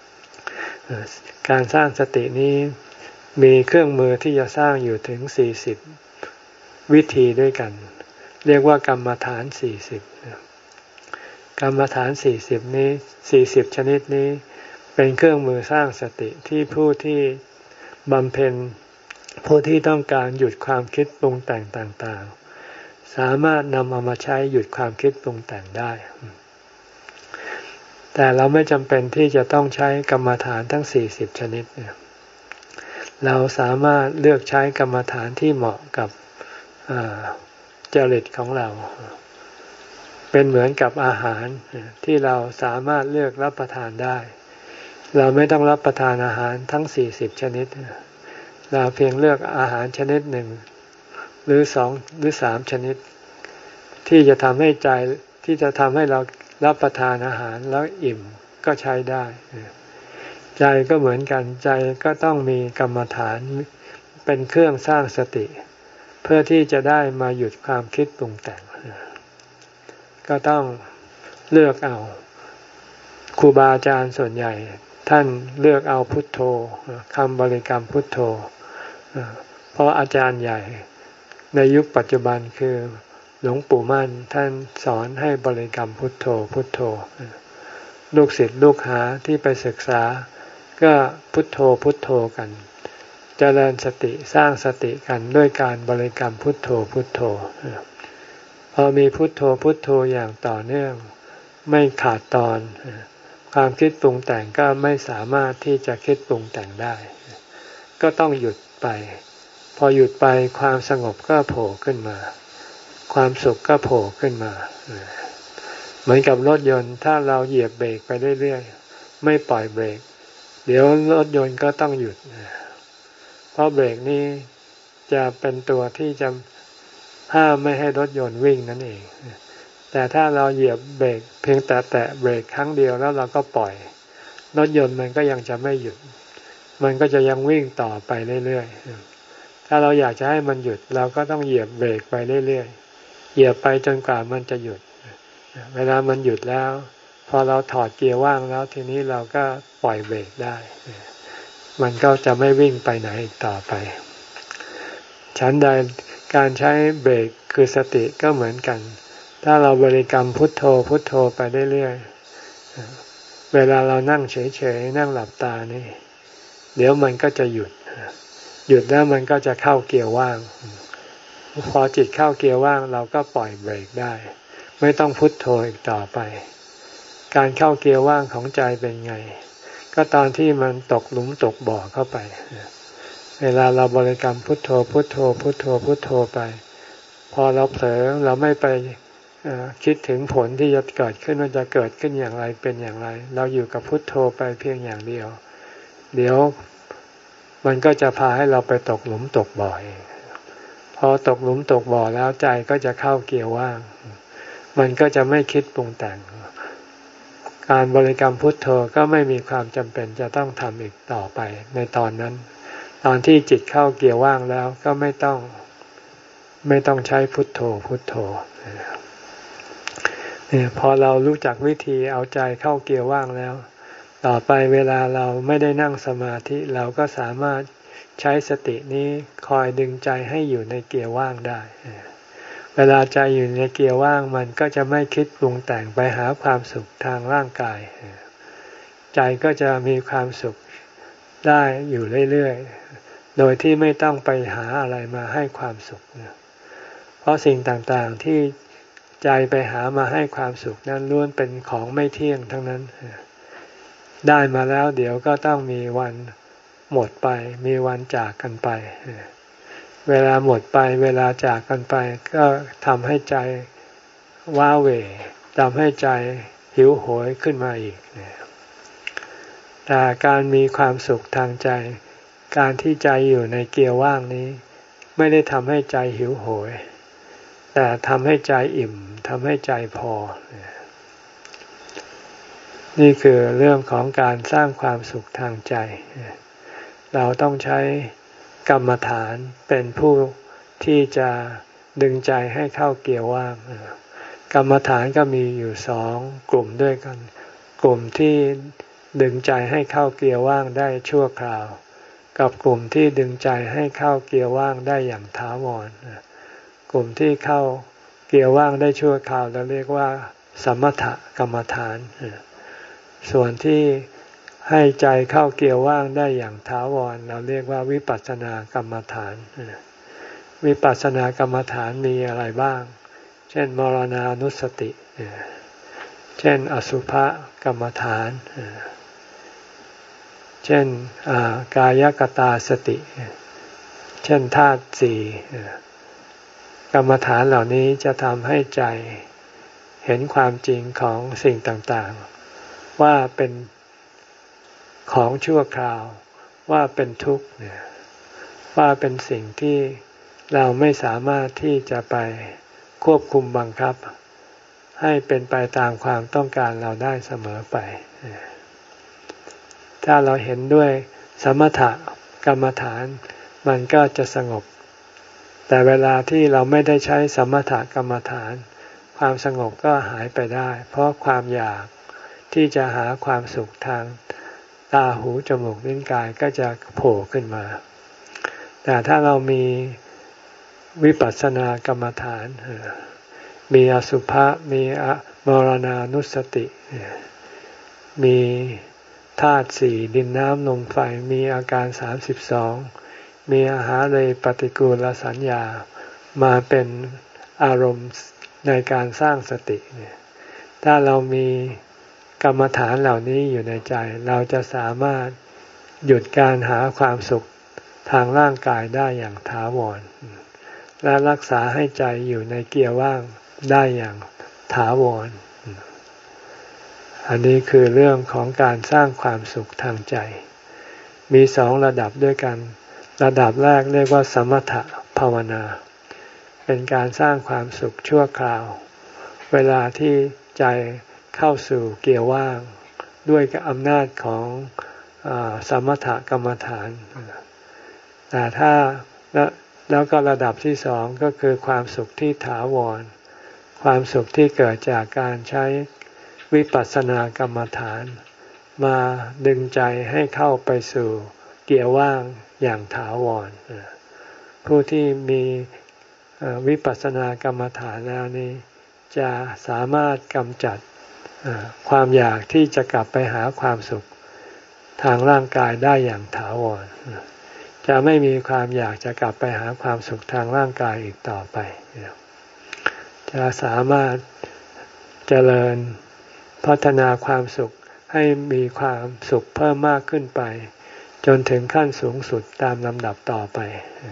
Speaker 1: การสร้างสตินี้มีเครื่องมือที่จะสร้างอยู่ถึงสี่สิบวิธีด้วยกันเรียกว่ากรรมฐานสี่สิบกรรมฐานสี่สิบนี้สี่สิบชนิดนี้เป็นเครื่องมือสร้างสติที่ผู้ที่บำเพ็ญผู้ที่ต้องการหยุดความคิดปรุงแต่งต่างๆสามารถนำเอามาใช้หยุดความคิดปรุงแต่งได้แต่เราไม่จำเป็นที่จะต้องใช้กรรมฐานทั้งสี่สิบชนิดเนี่ยเราสามารถเลือกใช้กรรมฐานที่เหมาะกับจริตของเราเป็นเหมือนกับอาหารที่เราสามารถเลือกรับประทานได้เราไม่ต้องรับประทานอาหารทั้งสี่สิบชนิดเราเพียงเลือกอาหารชนิดหนึ่งหรือสองหรือสามชนิดที่จะทำให้ใจที่จะทำให้เรารับประทานอาหารแล้วอิ่มก็ใช้ได้ใจก็เหมือนกันใจก็ต้องมีกรรมฐานเป็นเครื่องสร้างสติเพื่อที่จะได้มาหยุดความคิดปรุงแต่งก็ต้องเลือกเอาครูบาอาจารย์ส่วนใหญ่ท่านเลือกเอาพุทโธคำบริกรรมพุทโธเพราะอาจารย์ใหญ่ในยุคปัจจุบันคือหลวงปู่มั่นท่านสอนให้บริกรรมพุทโธพุทโธลูกศิษย์ลูกหาที่ไปศึกษาก็พุทโธพุทโธกันเจริญสติสร้างสติกันด้วยการบริกรรมพุทโธพุทโธพอมีพุทโธพุทโธอย่างต่อเนื่องไม่ขาดตอนความคิดปรุงแต่งก็ไม่สามารถที่จะคิดปรุงแต่งได้ก็ต้องหยุดไปพอหยุดไปความสงบก็โผล่ขึ้นมาความสุขก็โผล่ขึ้นมาเหมือนกับรถยนต์ถ้าเราเหยียบเบรกไปเรื่อยๆไม่ปล่อยเบรกเดี๋ยวรถยนต์ก็ต้องหยุดเพราะเบรกนี้จะเป็นตัวที่จะห้ามไม่ให้รถยนต์วิ่งนั่นเองแต่ถ้าเราเหยียบเบรกเพียงแต่แตะเบรกครั้งเดียวแล้วเราก็ปล่อยรถยนต์มันก็ยังจะไม่หยุดมันก็จะยังวิ่งต่อไปเรื่อยๆถ้าเราอยากจะให้มันหยุดเราก็ต้องเหยียบเบรกไปเรื่อยๆเหยียบไปจนกว่ามันจะหยุดเวลามันหยุดแล้วพอเราถอดเกียร์ว่างแล้วทีนี้เราก็ปล่อยเบรกได้มันก็จะไม่วิ่งไปไหนอีกต่อไปฉันใดการใช้เบรกคือสติก็เหมือนกันถ้าเราบริกรรมพุทโธพุทโธไปเรื่อยๆเวลาเรานั่งเฉยๆนั่งหลับตานี่เดี๋ยวมันก็จะหยุดหยุดแล้วมันก็จะเข้าเกียร์ว่างพอจิตเข้าเกียร์ว่างเราก็ปล่อยเบรกได้ไม่ต้องพุทโธอีกต่อไปการเข้าเกียร์ว่างของใจเป็นไงก็ตอนที่มันตกหลุมตกบ่อเข้าไปเวลาเราบริกรรมพุทโธพุทโธพุทโธพุทโธไปพอเราเผลอเราไม่ไปคิดถึงผลที่จะเกิดขึ้นว่าจะเกิดขึ้นอย่างไรเป็นอย่างไรเราอยู่กับพุทโธไปเพียงอย่างเดียวเดี๋ยวมันก็จะพาให้เราไปตกหลุมตกบ่อเองพอตกหลุมตกบ่อแล้วใจก็จะเข้าเกียร์ว่างมันก็จะไม่คิดปรุงแต่งการบริกรรมพุทโธก็ไม่มีความจำเป็นจะต้องทำอีกต่อไปในตอนนั้นตอนที่จิตเข้าเกียร์ว่างแล้วก็ไม่ต้องไม่ต้องใช้พุทโธพุทโธเนี่ยพอเรารู้จักวิธีเอาใจเข้าเกียร์ว่างแล้วต่อไปเวลาเราไม่ได้นั่งสมาธิเราก็สามารถใช้สตินี้คอยดึงใจให้อยู่ในเกียร์ว่างได้เวลาใจอยู่ในเกียร์ว่างมันก็จะไม่คิดปรุงแต่งไปหาความสุขทางร่างกายใจก็จะมีความสุขได้อยู่เรื่อยๆโดยที่ไม่ต้องไปหาอะไรมาให้ความสุขเพราะสิ่งต่างๆที่ใจไปหามาให้ความสุขนั้นล้วนเป็นของไม่เที่ยงทั้งนั้นได้มาแล้วเดี๋ยวก็ต้องมีวันหมดไปมีวันจากกันไปเวลาหมดไปเวลาจากกันไปก็ทำให้ใจว้าเหวทำให้ใจหิวโหยขึ้นมาอีกแต่การมีความสุขทางใจการที่ใจอยู่ในเกียร์ว่างนี้ไม่ได้ทำให้ใจหิวโหยแต่ทำให้ใจอิ่มทำให้ใจพอนี่คือเรื่องของการสร้างความสุขทางใจเราต้องใช้กรรมฐานเป็นผู้ที่จะดึงใจให้เข้าเกียร์ว่างกรรมฐานก็มีอยู่สองกลุ่มด้วยกันกลุ่มที่ดึงใจให้เข้าเกียร์ว่างได้ชั่วคราวกับกลุ่มที่ดึงใจให้เข้าเกียร์ว่างได้อย่างถาวรกลุ่มที่เข้าเกียร์ว่างได้ชั่วคราวเราเรียกว่าสมถกรรมฐานส่วนที่ให้ใจเข้าเกียร์ว่างได้อย่างถาวรเราเรียกว่าวิปัสสนากรรมฐานวิปัสสนากรรมฐานมีอะไรบ้างเช่นมรณานุสติเช่นอสุภกรรมฐานเช่นกายกตาสติเช่นธาตุสี่กรรมฐานเหล่านี้จะทำให้ใจเห็นความจริงของสิ่งต่างๆว่าเป็นของชั่วคราวว่าเป็นทุกข์ว่าเป็นสิ่งที่เราไม่สามารถที่จะไปควบคุมบังคับให้เป็นไปตามความต้องการเราได้เสมอไปถ้าเราเห็นด้วยสมถกรรมฐานมันก็จะสงบแต่เวลาที่เราไม่ได้ใช้สมถกรรมฐานความสงบก็หายไปได้เพราะความอยากที่จะหาความสุขทางตาหูจมูกลิ้นกายก็จะโผล่ขึ้นมาแต่ถ้าเรามีวิปัสสนากรรมฐานมีอสุภะมีมรณานุสติมีธาตุสี่ดินน้ำลมไฟมีอาการสามสิบสองมีอาหารเลยปฏิกูลสัญญามาเป็นอารมณ์ในการสร้างสติถ้าเรามีกรรมฐานเหล่านี้อยู่ในใจเราจะสามารถหยุดการหาความสุขทางร่างกายได้อย่างถาวรและรักษาให้ใจอยู่ในเกียร์ว่างได้อย่างถาวรอันนี้คือเรื่องของการสร้างความสุขทางใจมีสองระดับด้วยกันระดับแรกเรียกว่าสมถภาวนาเป็นการสร้างความสุขชั่วคราวเวลาที่ใจเข้าสู่เกียร์ว่างด้วยอำนาจของสมถกรรมฐานแต่ถ้าแล้วก็ระดับที่สองก็คือความสุขที่ถาวรความสุขที่เกิดจากการใช้วิปัสสนากรรมฐานมาดึงใจให้เข้าไปสู่เกียร์ว่างอย่างถาวรผู้ที่มีวิปัสสนากรรมฐานแล้วนี้จะสามารถกำจัดความอยากที่จะกลับไปหาความสุขทางร่างกายได้อย่างถาวรจะไม่มีความอยากจะกลับไปหาความสุขทางร่างกายอีกต่อไปจะสามารถเจริญพัฒนาความสุขให้มีความสุขเพิ่มมากขึ้นไปจนถึงขั้นสูงสุดตามลำดับต่อไป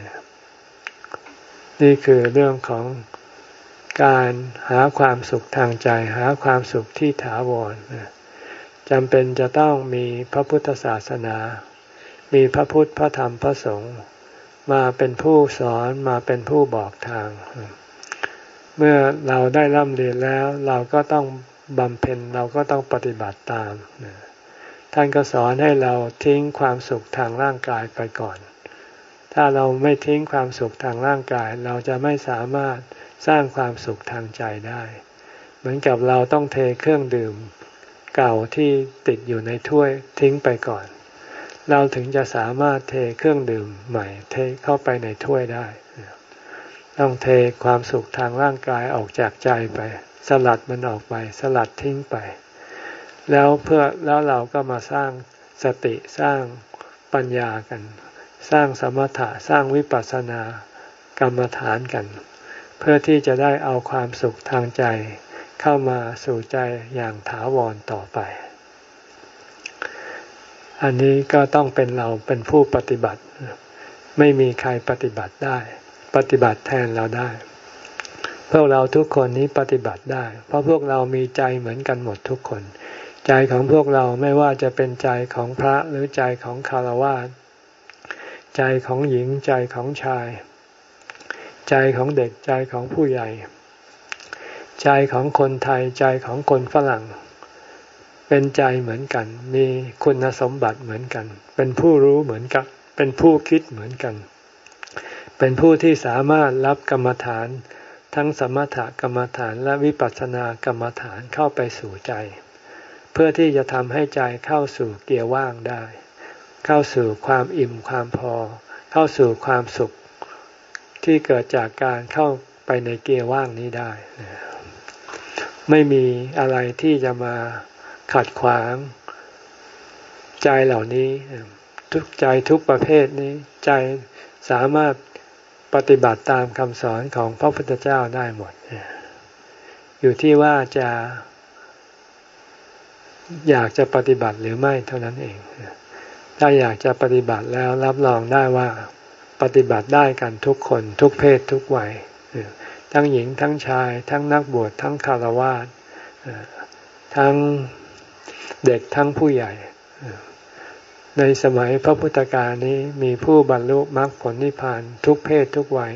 Speaker 1: นี่คือเรื่องของการหาความสุขทางใจหาความสุขที่ถาวรจำเป็นจะต้องมีพระพุทธศาสนามีพระพุทธพระธรรมพระสงฆ์มาเป็นผู้สอนมาเป็นผู้บอกทางเมื่อเราได้ร่ำเรียนแล้วเราก็ต้องบำเพ็ญเราก็ต้องปฏิบัติตามท่านก็สอนให้เราทิ้งความสุขทางร่างกายไปก่อนถ้าเราไม่ทิ้งความสุขทางร่างกายเราจะไม่สามารถสร้างความสุขทางใจได้เหมือนกับเราต้องเทเครื่องดื่มเก่าที่ติดอยู่ในถ้วยทิ้งไปก่อนเราถึงจะสามารถเทเครื่องดื่มใหม่เทเข้าไปในถ้วยได้ต้องเทความสุขทางร่างกายออกจากใจไปสลัดมันออกไปสลัดทิ้งไปแล้วเพื่อแล้วเราก็มาสร้างสติสร้างปัญญากันสร้างสมถะสร้างวิปัสสนากรรมฐานกันเพื่อที่จะได้เอาความสุขทางใจเข้ามาสู่ใจอย่างถาวรต่อไปอันนี้ก็ต้องเป็นเราเป็นผู้ปฏิบัติไม่มีใครปฏิบัติได้ปฏิบัติแทนเราได้พวกเราทุกคนนี้ปฏิบัติได้เพราะพวกเรามีใจเหมือนกันหมดทุกคนใจของพวกเราไม่ว่าจะเป็นใจของพระหรือใจของฆราวาสใจของหญิงใจของชายใจของเด็กใจของผู้ใหญ่ใจของคนไทยใจของคนฝรั่งเป็นใจเหมือนกันมีคุณสมบัติเหมือนกันเป็นผู้รู้เหมือนกันเป็นผู้คิดเหมือนกันเป็นผู้ที่สามารถรับกรรมฐานทั้งสมถกรรมฐานและวิปัสสนากรรมฐานเข้าไปสู่ใจเพื่อที่จะทำให้ใจเข้าสู่เกียร์ว่างได้เข้าสู่ความอิ่มความพอเข้าสู่ความสุขที่เกิดจากการเข้าไปในเกียร์ว่างนี้ได้ไม่มีอะไรที่จะมาขัดขวางใจเหล่านี้ทุกใจทุกประเภทนี้ใจสามารถปฏิบัติตามคำสอนของพระพุทธเจ้าได้หมดอยู่ที่ว่าจะอยากจะปฏิบัติหรือไม่เท่านั้นเองถ้าอยากจะปฏิบัติแล้วรับรองได้ว่าปฏิบัติได้กันทุกคนทุกเพศทุกวัยทั้งหญิงทั้งชายทั้งนักบวชทั้งฆราวาสทั้งเด็กทั้งผู้ใหญ่ในสมัยพระพุทธกาลนี้มีผู้บรรลุมรรคผลนิพพานทุกเพศทุกวัย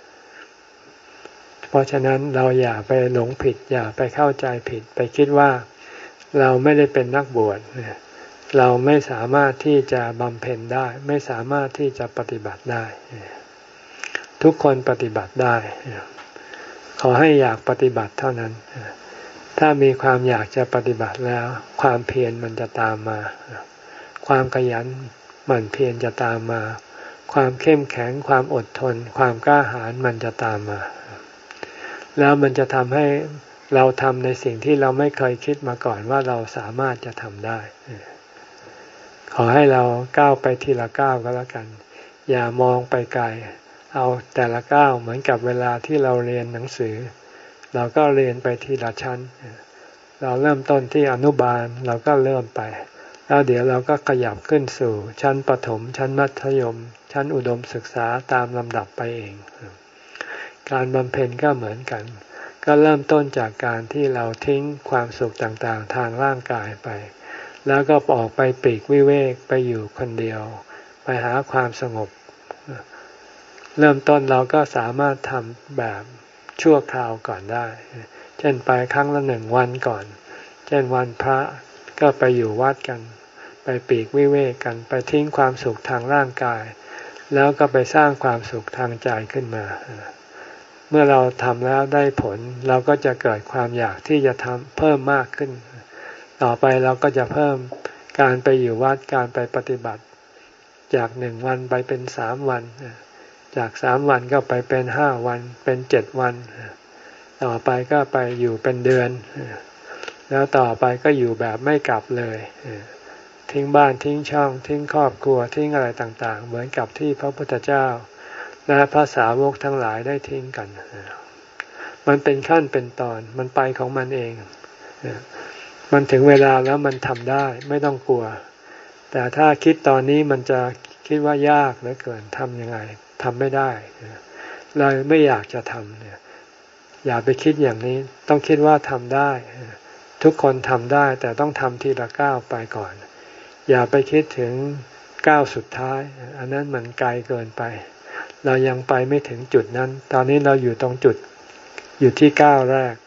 Speaker 1: เพราะฉะนั้นเราอย่าไปหลงผิดอย่าไปเข้าใจผิดไปคิดว่าเราไม่ได้เป็นนักบวชเราไม่สามารถที่จะบำเพ็ญได้ไม่สามารถที่จะปฏิบัติได้ทุกคนปฏิบัติได้ขอให้อยากปฏิบัติเท่านั้นถ้ามีความอยากจะปฏิบัติแล้วความเพียรมันจะตามมาความขยันหมั่นเพียรจะตามมาความเข้มแข็งความอดทนความกล้าหาญมันจะตามมาแล้วมันจะทำให้เราทำในสิ่งที่เราไม่เคยคิดมาก่อนว่าเราสามารถจะทำได้ขอให้เราก้าวไปทีละก้าวก็แล้วกันอย่ามองไปไกลเอาแต่ละก้าวเหมือนกับเวลาที่เราเรียนหนังสือเราก็เรียนไปทีละชั้นเราเริ่มต้นที่อนุบาลเราก็เริ่มไปแล้วเดี๋ยวเราก็ขยับขึ้นสู่ชั้นประถมชั้นมัธยมชั้นอุดมศึกษาตามลำดับไปเองการบำเพ็ญก็เหมือนกันก็เริ่มต้นจากการที่เราทิ้งความสุขต่างๆทางร่างกายไปแล้วก็ออกไปปลีกวิเวกไปอยู่คนเดียวไปหาความสงบเริ่มต้นเราก็สามารถทำแบบชั่วคราวก่อนได้เช่นไปครั้งละหนึ่งวันก่อนเช่นวันพระก็ไปอยู่วัดกันไปปลีกวิเวกกันไปทิ้งความสุขทางร่างกายแล้วก็ไปสร้างความสุขทางใจขึ้นมาเมื่อเราทำแล้วได้ผลเราก็จะเกิดความอยากที่จะทำเพิ่มมากขึ้นต่อไปเราก็จะเพิ่มการไปอยู่วัดการไปปฏิบัติจากหนึ่งวันไปเป็นสามวันจากสามวันก็ไปเป็นห้าวันเป็นเจ็ดวันต่อไปก็ไปอยู่เป็นเดือนแล้วต่อไปก็อยู่แบบไม่กลับเลยทิ้งบ้านทิ้งช่องทิ้งครอบครัวทิ้งอะไรต่างๆเหมือนกับที่พระพุทธเจ้าและพระสาวกทั้งหลายได้ทิ้งกันมันเป็นขั้นเป็นตอนมันไปของมันเองมันถึงเวลาแล้วมันทำได้ไม่ต้องกลัวแต่ถ้าคิดตอนนี้มันจะคิดว่ายากเหลือเกินทำยังไงทำไม่ได้เลยไม่อยากจะทำเนี่ยอย่าไปคิดอย่างนี้ต้องคิดว่าทำได้ทุกคนทำได้แต่ต้องทำทีละก้าวไปก่อนอย่าไปคิดถึงก้าวสุดท้ายอันนั้นมันไกลเกินไปเรายังไปไม่ถึงจุดนั้นตอนนี้เราอยู่ตรงจุดอยู่ที่ก้าวแรก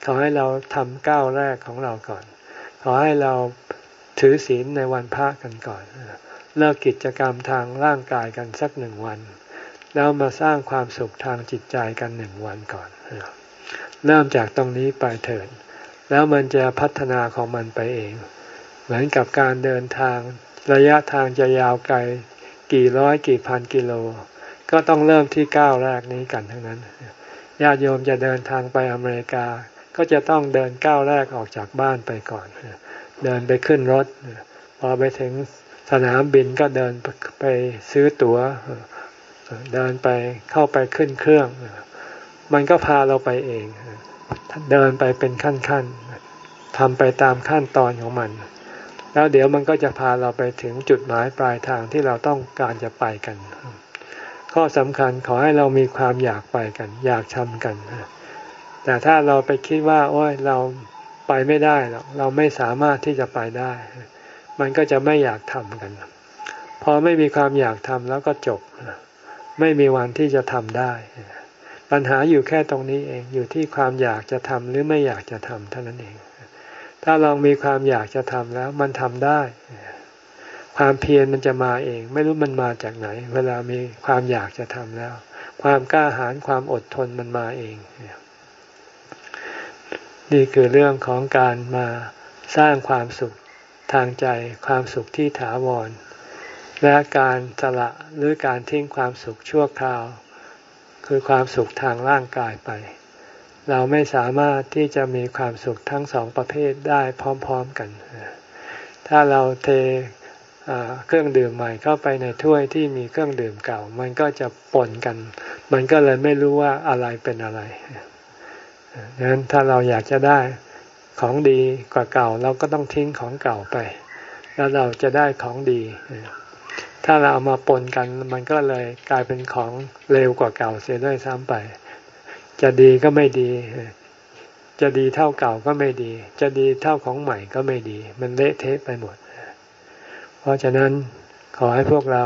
Speaker 1: ขอให้เราทำก้าวแรกของเราก่อนขอให้เราถือศีลในวันพระกันก่อนเลิกกิจกรรมทางร่างกายกันสักหนึ่งวันแล้วมาสร้างความสุขทางจิตใจกันหนึ่งวันก่อนเริ่มจากตรงนี้ไปเถิดแล้วมันจะพัฒนาของมันไปเองเหมือนกับการเดินทางระยะทางจะยาวไกลกี่ร้อยกี่พันกิโลก็ต้องเริ่มที่ก้าวแรกนี้กันทั้งนั้นญาติโยมจะเดินทางไปอเมริกาก็จะต้องเดินก้าวแรกออกจากบ้านไปก่อนเดินไปขึ้นรถพอไปถึงสนามบินก็เดินไปซื้อตั๋วเดินไปเข้าไปขึ้นเครื่องมันก็พาเราไปเองเดินไปเป็นขั้นๆทำไปตามขั้นตอนของมันแล้วเดี๋ยวมันก็จะพาเราไปถึงจุดหมายปลายทางที่เราต้องการจะไปกันข้อสำคัญขอให้เรามีความอยากไปกันอยากทำกันแต่ถ้าเราไปคิดว่าโอ้ยเราไปไม่ได้หรอกเราไม่สามารถที่จะไปได้มันก็จะไม่อยากทำกันพอไม่มีความอยากทำแล้วก็จบไม่มีวันที่จะทำได้ปัญหาอยู่แค่ตรงนี้เองอยู่ที่ความอยากจะทำหรือไม่อยากจะทำเท่านั้นเองถ้าลองมีความอยากจะทำแล้วมันทำได้ความเพียรมันจะมาเองไม่รู้มันมาจากไหนเวลามีความอยากจะทำแล้วความกล้าหาญความอดทนมันมาเองนี่คือเรื่องของการมาสร้างความสุขทางใจความสุขที่ถาวรและการสละหรือการทิ้งความสุขชั่วคราวคือความสุขทางร่างกายไปเราไม่สามารถที่จะมีความสุขทั้งสองประเภทได้พร้อมๆกันถ้าเราเทเครื่องดื่มใหม่เข้าไปในถ้วยที่มีเครื่องดื่มเก่ามันก็จะปนกันมันก็เลยไม่รู้ว่าอะไรเป็นอะไรดังนั้นถ้าเราอยากจะได้ของดีกว่าเก่าเราก็ต้องทิ้งของเก่าไปแล้วเราจะได้ของดีถ้าเราเอามาปนกันมันก็เลยกลายเป็นของเลวกว่าเก่าเสียด้วยซ้ำไปจะดีก็ไม่ดีจะดีเท่าเก่าก็ไม่ดีจะดีเท่าของใหม่ก็ไม่ดีมันเละเทะไปหมดเพราะฉะนั้นขอให้พวกเรา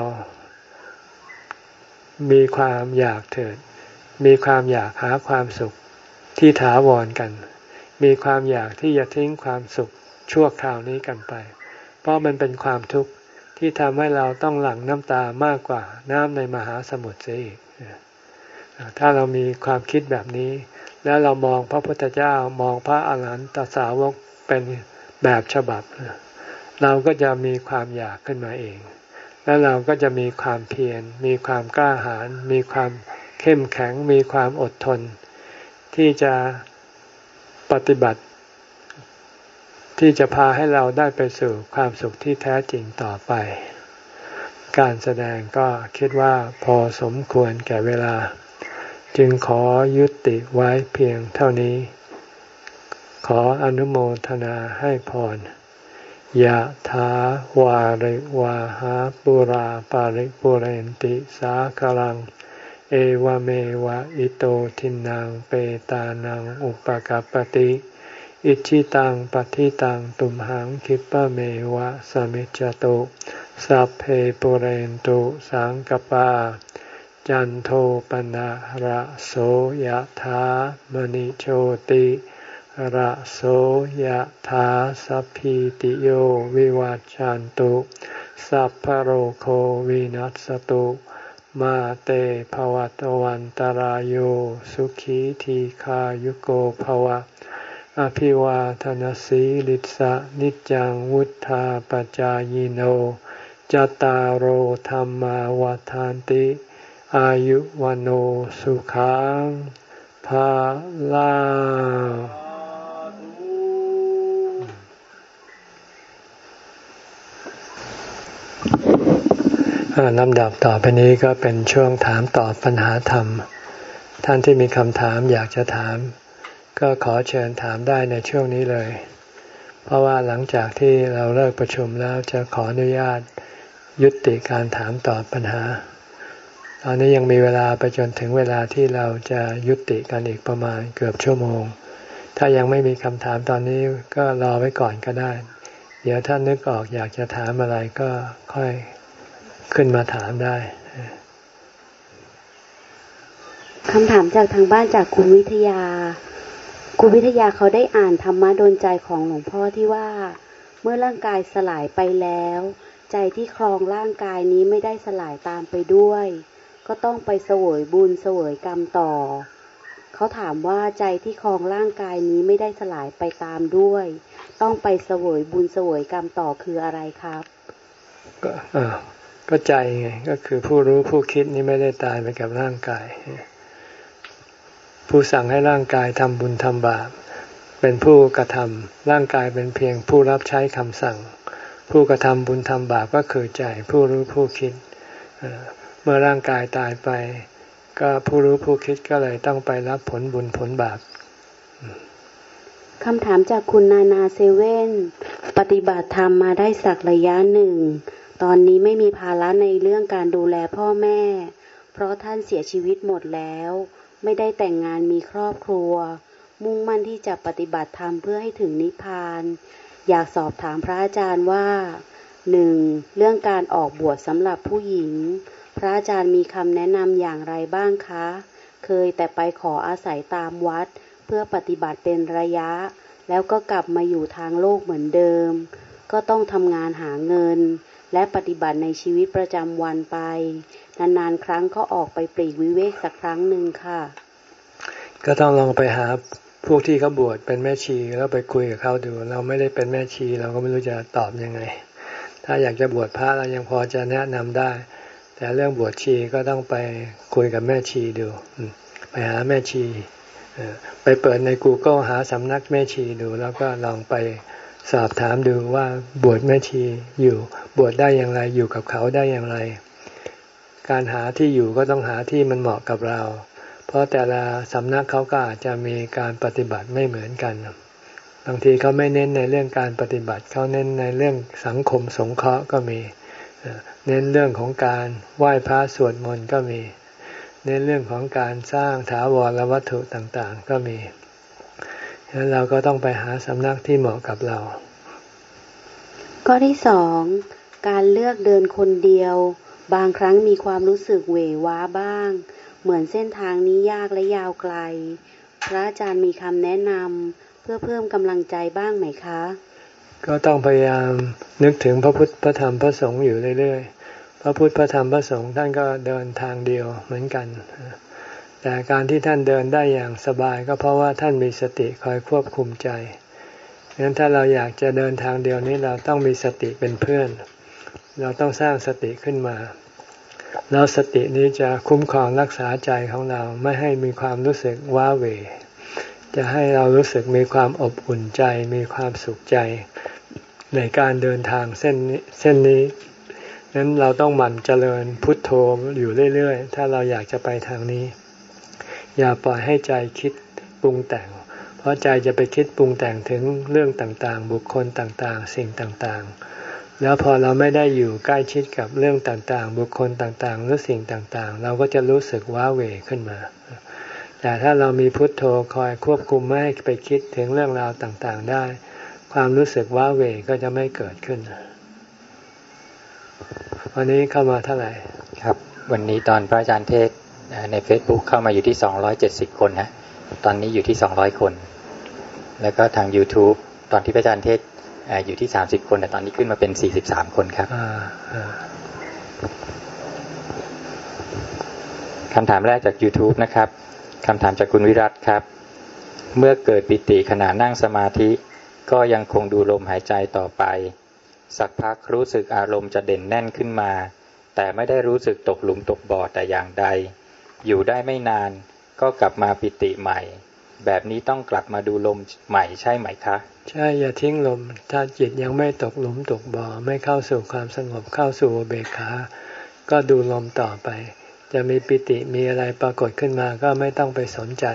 Speaker 1: มีความอยากเถิดมีความอยากหาความสุขที่ถาวรกันมีความอยากที่จะทิ้งความสุขชั่วคราวนี้กันไปเพราะมันเป็นความทุกข์ที่ทำให้เราต้องหลั่งน้ำตามากกว่าน้ำในมหาสมุทรเสียอีกถ้าเรามีความคิดแบบนี้แล้วเรามองพระพุทธเจ้ามองพระอรหันตสาวกเป็นแบบฉบับเราก็จะมีความอยากขึ้นมาเองแล้วเราก็จะมีความเพียรมีความกล้าหาญมีความเข้มแข็งมีความอดทนที่จะปฏิบัติที่จะพาให้เราได้ไปสู่ความสุขที่แท้จริงต่อไปการแสดงก็คิดว่าพอสมควรแก่เวลาจึงขอยุติไว้เพียงเท่านี้ขออนุโมทนาให้พรยะถาวาริวาหาปุราปาริปุเรนติสาคลังเอวเมวะอิโตทินังเปตานังอุปกัปปติอิชิตังปฏิตังตุมหังคิปะเมวะสมิจจตุสัพเพปุเรนตุสังกปาจันโทปนะระโสยถามณิโชติระโสยถาสัพพิติโยวิวัจจันตุสัพพะโรโควินัสตุมาเตภวัตวันตารโยสุขีทีขายุโกภวะอภิวาทนาสีลิสะนิจังวุธาปจายโนจตารโหธรรมาวาทานติอายุวันโอสุขังภาลังลำดับต่อไปนี้ก็เป็นช่วงถามตอบปัญหาธรรมท่านที่มีคำถามอยากจะถามก็ขอเชิญถามได้ในช่วงนี้เลยเพราะว่าหลังจากที่เราเลิกประชุมแล้วจะขออนุญาตยุติการถามตอบปัญหาตอนนี้ยังมีเวลาไปจนถึงเวลาที่เราจะยุติกันอีกประมาณเกือบชั่วโมงถ้ายังไม่มีคำถามตอนนี้ก็รอไว้ก่อนก็ได้เดี๋ยวท่านนึกออกอยากจะถามอะไรก็ค่อยขึ้นมาถามได้คำถามจากทางบ้านจากคุณวิทยา
Speaker 2: คุณวิทยาเขาได้อ่านธรรมะโดนใจของหลวงพ่อที่ว่าเมื่อร่างกายสลายไปแล้วใจที่ครองร่างกายนี้ไม่ได้สลายตามไปด้วยก็ต้องไปเสวยบุญเสวยกรรมต่อเขาถามว่าใจที่ครองร่างกายนี้ไม่ได้สลายไปตามด้วยต้องไปเสวยบุญเสวยกรรมต่อคืออะไรครับ
Speaker 1: ก็อ่าก็ใจไงก็คือผู้รู้ผู้คิดนี้ไม่ได้ตายไปกับร่างกายผู้สั่งให้ร่างกายทำบุญทำบาปเป็นผู้กระทำร่างกายเป็นเพียงผู้รับใช้คำสั่งผู้กระทำบุญทำบาปก็คือใจผู้รู้ผู้คิดเมื่อร่างกายตายไปก็ผู้รู้ผู้คิดก็เลยต้องไปรับผลบุญผลบาป
Speaker 2: คำถามจากคุณนานาเซเว่นปฏิบัติธรรมมาได้สักระยะหนึ่งตอนนี้ไม่มีภาระในเรื่องการดูแลพ่อแม่เพราะท่านเสียชีวิตหมดแล้วไม่ได้แต่งงานมีครอบครัวมุ่งมั่นที่จะปฏิบัติธรรมเพื่อให้ถึงนิพพานอยากสอบถามพระอาจารย์ว่าหนึ่งเรื่องการออกบวชสำหรับผู้หญิงพระอาจารย์มีคำแนะนำอย่างไรบ้างคะเคยแต่ไปขออาศัยตามวัดเพื่อปฏิบัติเป็นระยะแล้วก็กลับมาอยู่ทางโลกเหมือนเดิมก็ต้องทำงานหาเงินและปฏิบัติในชีวิตประจำวันไปนานๆครั้งก็ออกไปปลีกวิเวกสักครั้งหนึ่งค่ะ
Speaker 1: ก็ต้องลองไปหาพวกที่เขาบวชเป็นแม่ชีแล้วไปคุยกับเขาดูเราไม่ได้เป็นแม่ชีเราก็ไม่รู้จะตอบยังไงถ้าอยากจะบวชพระเรายังพอจะแนะนำได้แต่เรื่องบวชชีก็ต้องไปคุยกับแม่ชีดูไปหาแม่ชีไปเปิดใน Google หาสำนักแม่ชีดูแล้วก็ลองไปสอบถามดูว่าบวชแม่ชีอยู่บวชได้อย่างไรอยู่กับเขาได้อย่างไรการหาที่อยู่ก็ต้องหาที่มันเหมาะกับเราเพราะแต่ละสำนักเขาก็อาจจะมีการปฏิบัติไม่เหมือนกันบางทีเขาไม่เน้นในเรื่องการปฏิบัติเขาเน้นในเรื่องสังคมสงเคราะห์ก็มีเน้นเรื่องของการไหว้พระสวดมนต์ก็มีเน้นเรื่องของการสร้างถาวรวัตถุต่างๆก็มีฉะนั้นเราก็ต้องไปหาสำนักที่เหมาะกับเรา
Speaker 2: ข้อที่สองการเลือกเดินคนเดียวบางครั้งมีความรู้สึกเหวว้าบ้างเหมือนเส้นทางนี้ยากและยาวไกลพระอาจารย์มีคำแนะนำเพื่อเพิ่มกำลังใจบ้างไหมคะ
Speaker 1: ก็ต้องพยายามนึกถึงพระพุทธพระธรรมพระสงฆ์อยู่เรื่อยๆพระพุทธพระธรรมพระสงฆ์ท่านก็เดินทางเดียวเหมือนกันแต่การที่ท่านเดินได้อย่างสบายก็เพราะว่าท่านมีสติคอยควบคุมใจงั้นถ้าเราอยากจะเดินทางเดียวนี้เราต้องมีสติเป็นเพื่อนเราต้องสร้างสติขึ้นมาแล้วสตินี้จะคุ้มครองรักษาใจของเราไม่ให้มีความรู้สึกว้าเหวจะให้เรารู้สึกมีความอบอุ่นใจมีความสุขใจในการเดินทางเส้นนี้เส้นนี้นั้นเราต้องหมั่นเจริญพุทโธอยู่เรื่อยๆถ้าเราอยากจะไปทางนี้อย่าปล่อยให้ใจคิดปรุงแต่งเพราะใจจะไปคิดปรุงแต่งถึงเรื่องต่างๆบุคคลต่างๆสิ่งต่างๆแล้วพอเราไม่ได้อยู่ใกล้ชิดกับเรื่องต่างๆบุคคลต่างๆหรือสิ่งต่างๆเราก็จะรู้สึกว้าเหวขึ้นมาแต่ถ้าเรามีพุทโธคอยควบคุมไม่ให้ไปคิดถึงเรื่องราวต่างๆได้ความรู้สึกว้าเหวก็จะไม่เกิดขึ้นวันนี้เข้ามาเท่าไหร่
Speaker 3: ครับวันนี้ตอนพระอาจารย์เทศใน Facebook เข้ามาอยู่ที่สองร้อยเจ็ดสิบคนนะตอนนี้อยู่ที่สองร้อยคนแล้วก็ทาง YouTube ตอนที่พระอาจารย์เทศอยู่ที่สามสิบคนแต่ตอนนี้ขึ้นมาเป็นสี่สิบสามคนครับคำถามแรกจาก YouTube นะครับคำถามจากคุณวิรัตครับเมื่อเกิดปิติขณะนั่งสมาธิก็ยังคงดูลมหายใจต่อไปสักพักรู้สึกอารมณ์จะเด่นแน่นขึ้นมาแต่ไม่ได้รู้สึกตกหลุมตกบ่อแต่อย่างใดอยู่ได้ไม่นานก็กลับมาปิติใหม่แบบนี้ต้องกลับมาดูลมใหม่ใช่ไหมคะ
Speaker 1: ใช่อย่าทิ้งลมถ้าจิตยังไม่ตกหลุมตกบ่อไม่เข้าสู่ความสงบเข้าสู่อุเบกขาก็ดูลมต่อไปจะมีปิติมีอะไรปรากฏขึ้นมาก็ไม่ต้องไปสนใจ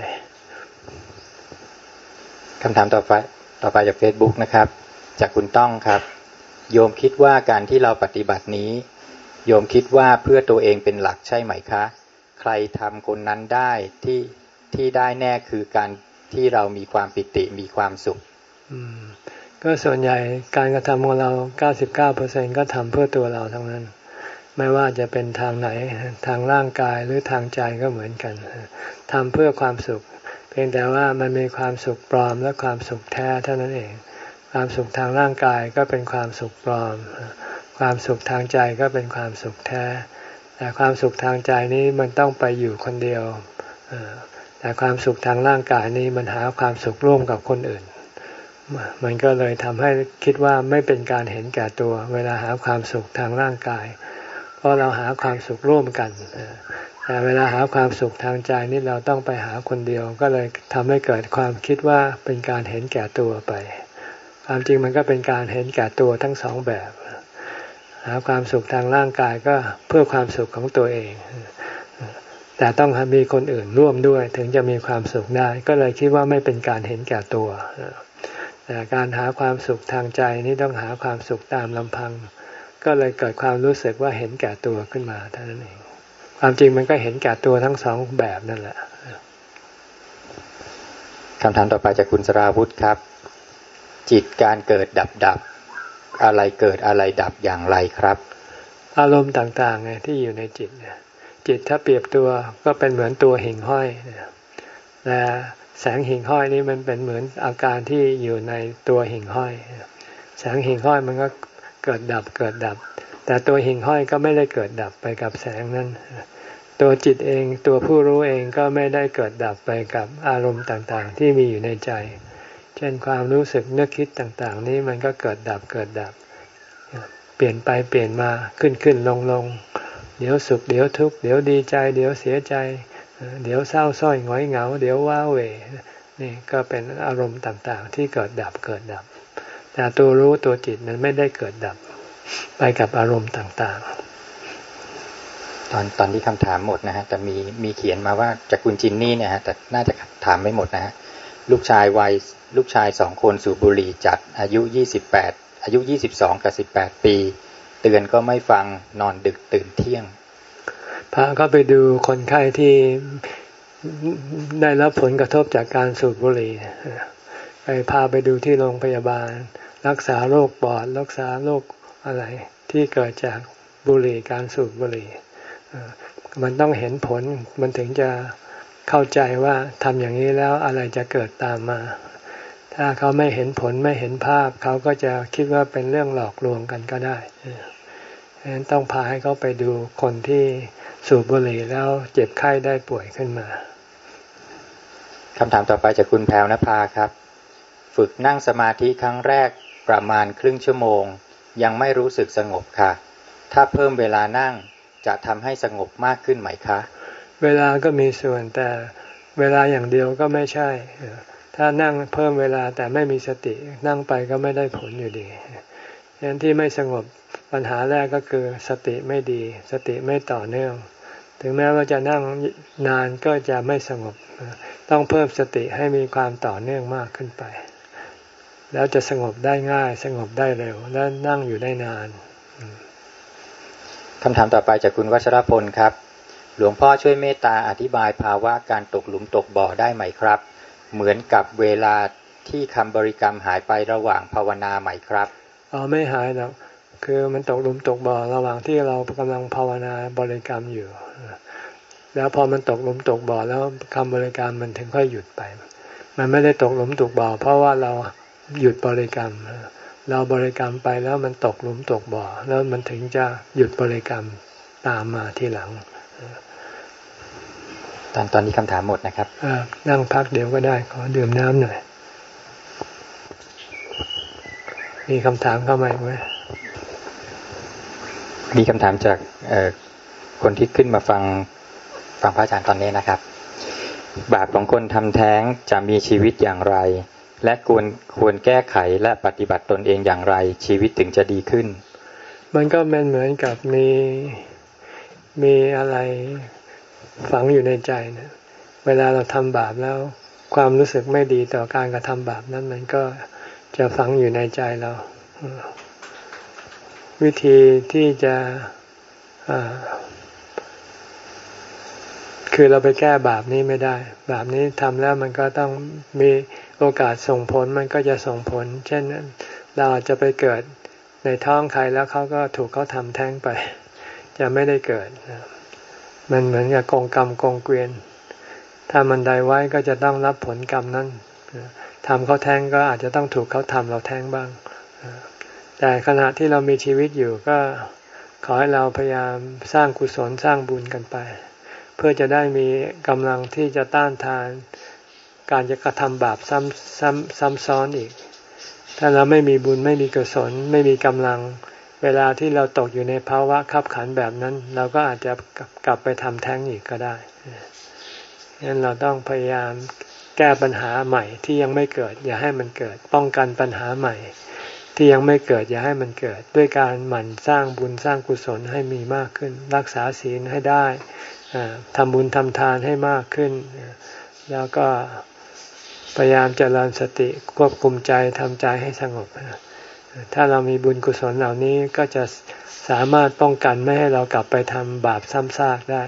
Speaker 3: คำถามต่อไปต่อไปจาก Facebook นะครับจากคุณต้องครับโยมคิดว่าการที่เราปฏิบัตินี้โยมคิดว่าเพื่อตัวเองเป็นหลักใช่ไหมคะใครทำคนนั้นได้ที่ที่ได้แน่คือการที่เรามีความปิติมีความสุข
Speaker 1: อืมก็ส่วนใหญ่การกระทำของเรา เก้าสิบเก้าเปอร์เซ็นต์ ก็ทำเพื่อตัวเราทั้งนั้นไม่ว่าจะเป็นทางไหนทางร่างกายหรือทางใจก็เหมือนกันทำเพื่อความสุขพียงแต่ว่ามันมีความสุขปลอมและความสุขแท้เท่านั้นเองความสุขทางร่างกายก็เป็นความสุขปลอมความสุขทางใจก็เป็นความสุขแท้แต่ความสุขทางใจนี้มันต้องไปอยู่คนเดียวแต่ความสุขทางร่างกายนี้มันหาความสุขร่วมกับคนอื่นมันก็เลยทำให้คิดว่าไม่เป็นการเห็นแก่ตัวเวลาหาความสุขทางร่างกายเพราะเราหาความสุขร่วมกันแต่เวลาหาความสุขทางใจนี่เราต้องไปหาคนเดียวก็เลยทำให้เกิดความคิดว่าเป็นการเห็นแก่ตัวไปความจริงมันก็เป็นการเห็นแก่ตัวทั้งสองแบบหาความสุขทางร่างกายก็เพื่อความสุขของตัวเองแต่ต้องมีคนอื่นร่วมด้วยถึงจะมีความสุขได้ก็เลยคิดว่าไม่เป็นการเห็นแก่ตัวแต่การหาความสุขทางใจนี่ต้องหาความสุขตามลำพังก็เลยเกิดความรู้สึกว่าเห็นแก่ตัวขึ้นมาเท่านั้นเองความจริงมันก็เห็นแก่ตัวทั้งสองแบบนั่นแหละ
Speaker 3: คำถามต่อไปจากคุณสราวุธครับจิตการเกิดดับดับอะไรเกิดอะไรดับอย่างไรครับ
Speaker 1: อารมณ์ต่างๆไงที่อยู่ในจิตเนี่ยจิตถ้าเปรียบตัวก็เป็นเหมือนตัวหิ่งห้อยและแสงหิ่งห้อยนี้มันเป็นเหมือนอาการที่อยู่ในตัวหิ่งห้อยแสงหิ่งห้อยมันก็เกิดดับเกิดดับแต่ตัวหิ่งห้อยก็ไม่ได้เกิดดับไปกับแสงนั้นตัวจิตเองตัวผู้รู้เองก็ไม่ได้เกิดดับไปกับอารมณ์ต่างๆที่มีอยู่ในใจเช่นความรู้สึกนึกคิดต่างๆนี้มันก็เกิดดับเกิดดับเปลี่ยนไปเปลี่ยนมาขึ้นขึ้นลงลงเดี๋ยวสุขเดี๋ยวทุกข์เดี๋ยวดีใจเดี๋ยวเสียใจเดี๋ยวเศร้าส้อยหงอยเหงาเดี๋ยวว้าเหวนี่ก็เป็นอารมณ์ต่างๆที่เกิดดับเกิดดับแต่ตัวรู้ตัวจิตนั้นไม่ได้เกิดดับไปกับอารมณ์ต่างๆ
Speaker 3: ตอนตอนที่คำถามหมดนะฮะแต่มีมีเขียนมาว่าจากคุณจินนี่เนี่ยฮะแต่น่าจะถามไม่หมดนะฮะลูกชายวัยลูกชายสองคนสูบบุหรี่จัดอายุยี่สิบแปดอายุยี่สิบสองกับสิบแปดปีเตือนก็ไม่ฟังนอนดึกตื่นเที่ยง
Speaker 1: พาก็ไปดูคนไข้ที่ได้รับผลกระทบจากการสูบบุหรี่ไปพาไปดูที่โรงพยาบาลรักษาโรคปอดรักษาโรคอะไรที่เกิดจากบุหรี่การสูบบุหรี่มันต้องเห็นผลมันถึงจะเข้าใจว่าทำอย่างนี้แล้วอะไรจะเกิดตามมาถ้าเขาไม่เห็นผลไม่เห็นภาพเขาก็จะคิดว่าเป็นเรื่องหลอกลวงกันก็ได้ฉะนั้นต้องพาให้เขาไปดูคนที่สูบบุหรี่แล้วเจ็บไข้ได้ป่วยขึ้นมา
Speaker 3: คำถามต่อไปจากคุณแพรวนภาครับฝึกนั่งสมาธิครั้งแรกประมาณครึ่งชั่วโมงยังไม่รู้สึกสงบค่ะถ้าเพิ่มเวลานั่งจะทำให้สงบมากขึ้นไหมคะ
Speaker 1: เวลาก็มีส่วนแต่เวลาอย่างเดียวก็ไม่ใช่ถ้านั่งเพิ่มเวลาแต่ไม่มีสตินั่งไปก็ไม่ได้ผลอยู่ดีฉะนั้นที่ไม่สงบปัญหาแรกก็คือสติไม่ดีสติไม่ต่อเนื่องถึงแม้ว่าจะนั่งนานก็จะไม่สงบต้องเพิ่มสติให้มีความต่อเนื่องมากขึ้นไปแล้วจะสงบได้ง่ายสงบได้เร็วและนั่งอยู่ได้นาน
Speaker 3: คำถามต่อไปจากคุณวัชรพลครับหลวงพ่อช่วยเมตตาอธิบายภาวะการตกหลุมตกบ่อได้ไหมครับเหมือนกับเวลาที่คำบริกรรมหายไประหว่างภาวนาไหมครับ
Speaker 1: อ๋อไม่หายหรอกคือมันตกหลุมตกบ่อระหว่างที่เรากำลังภาวนาบริกรรมอยู่แล้วพอมันตกหลุมตกบ่อแล้วคำบริกรรมมันถึงค่อยหยุดไปมันไม่ได้ตกหลุมตกบ่อเพราะว่าเราหยุดบริกรรมเราบริกรรมไปแล้วมันตกหลุมตกบ่อแล้วมันถึงจะหยุดบริกรรมตามมาทีหลัง
Speaker 3: ตอนตอนนี้คำถามหมดนะครับ
Speaker 1: นั่งพักเดี๋ยวก็ได้ขอดื่มน้ำหน่อยมีคำถามเข้ามาไหม
Speaker 3: มีคำถามจากคนที่ขึ้นมาฟังฟังพระอาจารย์ตอนนี้นะครับบาปของคนทำแท้งจะมีชีวิตอย่างไรและควรควรแก้ไขและปฏิบัติตนเองอย่างไรชีวิตถึงจะดีขึ้น
Speaker 1: มันก็เป็นเหมือนกับมีมีอะไรฝังอยู่ในใจนะเวลาเราทำบาปแล้วความรู้สึกไม่ดีต่อการกระทำบาปนั้นมันก็จะฝังอยู่ในใจเราวิธีที่จะคือเราไปแก้บาปนี้ไม่ได้บาปนี้ทำแล้วมันก็ต้องมีโอกาสส่งผลมันก็จะส่งผลเช่นเราอาจจะไปเกิดในท้องใครแล้วเขาก็ถูกเขาทำแท้งไปจะไม่ได้เกิดมันเหมือนกับกองกรรมกองเกวียนถ้ามันใดไว้ก็จะต้องรับผลกรรมนั้นทำเขาแท้งก็อาจจะต้องถูกเขาทำเราแท้งบ้างแต่ขณะที่เรามีชีวิตอยู่ก็ขอให้เราพยายามสร้างกุศลสร้างบุญกันไปเพื่อจะได้มีกำลังที่จะต้านทานการจะกระทำบาปซ้ำซ้ำซ้ำซ้อนอีกถ้าเราไม่มีบุญไม่มีกุศลไม่มีกำลังเวลาที่เราตกอยู่ในภาวะขับขันแบบนั้นเราก็อาจจะกลับไปทำแท้งอีกก็ได้ฉะนั้นเราต้องพยายามแก้ปัญหาใหม่ที่ยังไม่เกิดอย่าให้มันเกิดป้องกันปัญหาใหม่ที่ยังไม่เกิดอย่าให้มันเกิดด้วยการหมั่นสร้างบุญสร้างกุศลให้มีมากขึ้นรักษาศีลให้ได้ทำบุญทำทานให้มากขึ้นแล้วก็พยายามเจริญสติควบคุมใจทำใจให้สงบถ้าเรามีบุญกุศลเหล่านี้ก็จะสามารถป้องกันไม่ให้เรากลับไปทำบาปซ้ำซากได้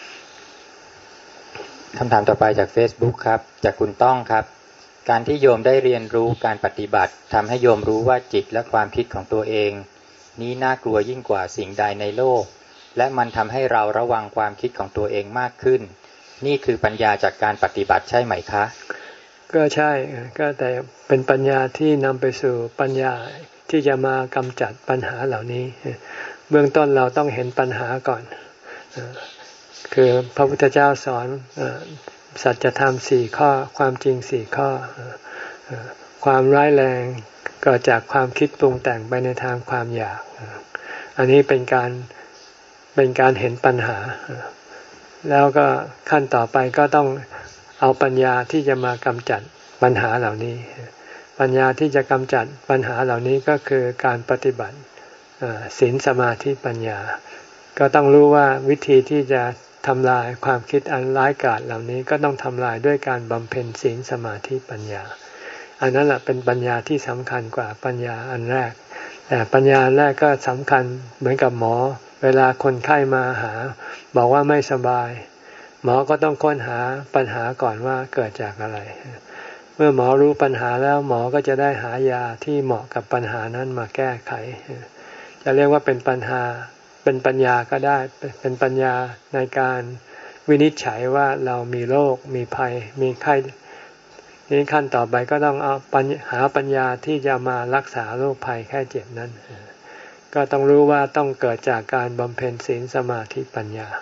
Speaker 3: คำถามต่อไปจาก Facebook ครับจากคุณต้องครับการที่โยมได้เรียนรู้การปฏิบัติทำให้โยมรู้ว่าจิตและความคิดของตัวเองนี้น่ากลัวยิ่งกว่าสิ่งใดในโลกและมันทำให้เราระวังความคิดของตัวเองมากขึ้นนี่คือปัญญาจากการปฏิบัติใช่ไหมคะ
Speaker 1: ก็ใช่ก็แต่เป็นปัญญาที่นำไปสู่ปัญญาที่จะมากำจัดปัญหาเหล่านี้เบื้องต้นเราต้องเห็นปัญหาก่อนคือพระพุทธเจ้าสอนสัจธรรมสี่ข้อความจริงสี่ข้อความร้ายแรงเกิดจากความคิดปรุงแต่งไปในทางความอยากอันนี้เป็นการเป็นการเห็นปัญหาแล้วก็ขั้นต่อไปก็ต้องเอาปัญญาที่จะมากำจัดปัญหาเหล่านี้ปัญญาที่จะกำจัดปัญหาเหล่านี้ก็คือการปฏิบัติศีลสมาธิปัญญาก็ต้องรู้ว่าวิธีที่จะทำลายความคิดอันร้ายกาจเหล่านี้ก็ต้องทำลายด้วยการบำเพ็ญศีลสมาธิปัญญาอันนั้นแหละเป็นปัญญาที่สำคัญกว่าปัญญาอันแรกแต่ปัญญาแรกก็สำคัญเหมือนกับหมอเวลาคนไข้มาหาบอกว่าไม่สบายหมอก็ต้องค้นหาปัญหาก่อนว่าเกิดจากอะไรเมื่อหมอรู้ปัญหาแล้วหมอก็จะได้หายาที่เหมาะกับปัญหานั้นมาแก้ไขจะเรียกว่าเป็นปัญหาเป็นปัญญาก็ได้เป็นปัญญาในการวินิจฉัยว่าเรามีโรคมีภัยมีไข้นี้ขั้นต่อไปก็ต้องเอาปัญหาปัญญาที่จะมารักษาโรคภัยไข้เจ็บนั้นก็ต้องรู้ว่าต้องเกิดจากการบำเพ็ญศีลสมาธิปัญญา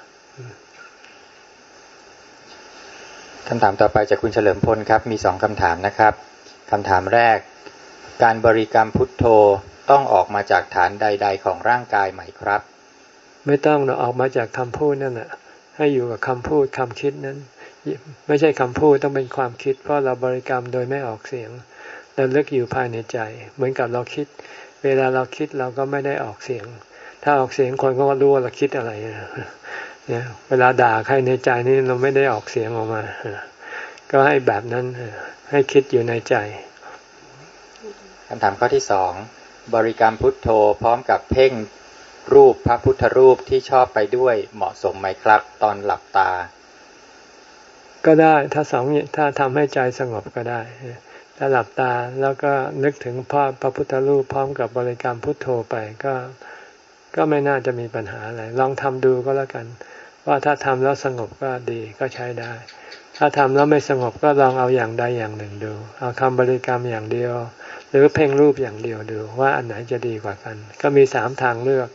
Speaker 3: คำถามต่อไปจากคุณเฉลิมพลครับมีสองคำถามนะครับคำถามแรกการบริกรรมพุทโธต้องออกมาจากฐานใดๆของร่างกายไหมครับ
Speaker 1: ไม่ต้องเราออกมาจากคำพูดนั่นแหละให้อยู่กับคำพูดคำคิดนั้นไม่ใช่คำพูดต้องเป็นความคิดเพราะเราบริกรรมโดยไม่ออกเสียงเราลึกอยู่ภายในใจเหมือนกับเราคิดเวลาเราคิดเราก็ไม่ได้ออกเสียงถ้าออกเสียงคนก็รู้ว่าเราคิดอะไรเนี่ยเวลาด่าใครในใจนี่เราไม่ได้ออกเสียงออกมาก็ให้แบบนั้นให้คิดอยู่ในใจ
Speaker 3: คำถามข้อที่สองบริกรรมพุทโธพร้อมกับเพ่งรูปพระพุทธรูปที่ชอบไปด้วยเหมาะสมไหมครับตอนหลับตา
Speaker 1: ก็ได้ถ้าสองถ้าทำให้ใจสงบก็ได้ถ้าหลับตาแล้วก็นึกถึงพระพระพุทธรูปพร้อมกับบริกรรมพุทโธไปก็ก็ไม่น่าจะมีปัญหาอะไรลองทำดูก็แล้วกันว่าถ้าทำแล้วสงบก็ดีก็ใช้ได้ถ้าทำแล้วไม่สงบก็ลองเอาอย่างใดอย่างหนึ่งดูเอาคำบริกรรมอย่างเดียวหรือเพ่งรูปอย่างเดียวดูว่าอันไหนจะดีกว่ากันก็มีสามทางเลือก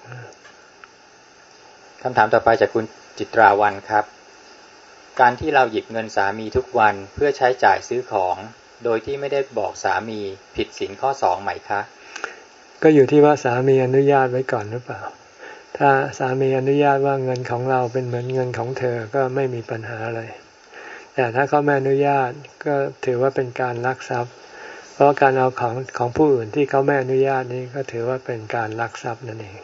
Speaker 3: คำถามต่อไปจากคุณจิตราวันครับการที่เราหยิบเงินสามีทุกวันเพื่อใช้จ่ายซื้อของโดยที่ไม่ได้บอกสามีผิดศีลข้อสองไหมคะ
Speaker 1: ก็อยู่ที่ว่าสามีอนุญาตไว้ก่อนหรือเปล่าถ้าสามีอนุญาตว่าเงินของเราเป็นเหมือนเงินของเธอก็ไม่มีปัญหาอะไรแต่ถ้าเขาไม่อนุญาตก็ถือว่าเป็นการลักทรัพย์เพราะการเอาของของผู้อื่นที่เขาไม่อนุญาตนี้ก็ถือว่าเป็นการลักทรัพย์นั่นเอง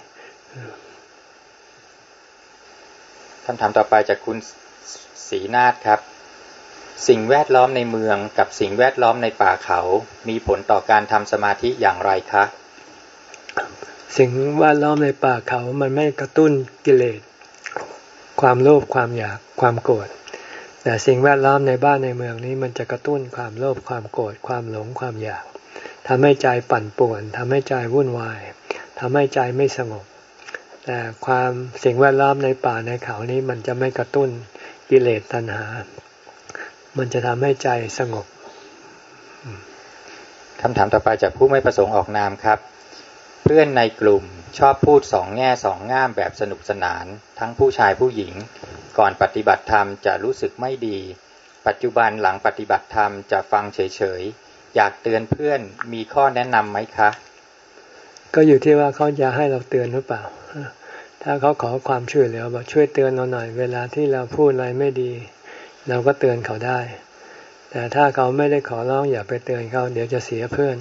Speaker 3: คำถามต่อไปจากคุณศรีนาถครับสิ่งแวดล้อมในเมืองกับสิ่งแวดล้อมในป่าเขามีผลต่อการทำสมาธิอย่างไรคะ
Speaker 1: สิ่งแวดล้อมในป่าเขามันไม่กระตุ้นกิเลสความโลภความอยากความโกรธแต่สิ่งแวดล้อมในบ้านในเมืองนี้มันจะกระตุ้นความโลภความโกรธความหลงความอยากทำให้ใจปั่นป่วนทำให้ใจวุ่นวายทำให้ใจไม่สงบแต่ความสิ่งแวดล้อมในป่าในเขานี้มันจะไม่กระตุ้นกิเลสตัณหามันจะทำให้ใจสงบ
Speaker 3: คำถามต่อไปจากผู้ไม่ประสงค์ออกนามครับเพื่อนในกลุ่มชอบพูดสองแง่สองง่ามแบบสนุกสนานทั้งผู้ชายผู้หญิงก่อนปฏิบัติธรรมจะรู้สึกไม่ดีปัจจุบันหลังปฏิบัติธรรมจะฟังเฉยๆอยากเตือนเพื่อนมีข้อแนะนำไหมคะ
Speaker 1: ก็อยู่ที่ว่าเขาจะให้เราเตือนหรือเปล่าถ้าเขาขอความช่วยเหลือบอกช่วยเตือนเราหน่อยเวลาที่เราพูดอะไรไม่ดีเราก็เตือนเขาได้แต่ถ้าเขาไม่ได้ขอร้องอย่าไปเตือนเขาเดี๋ยวจะเสียเพื่อน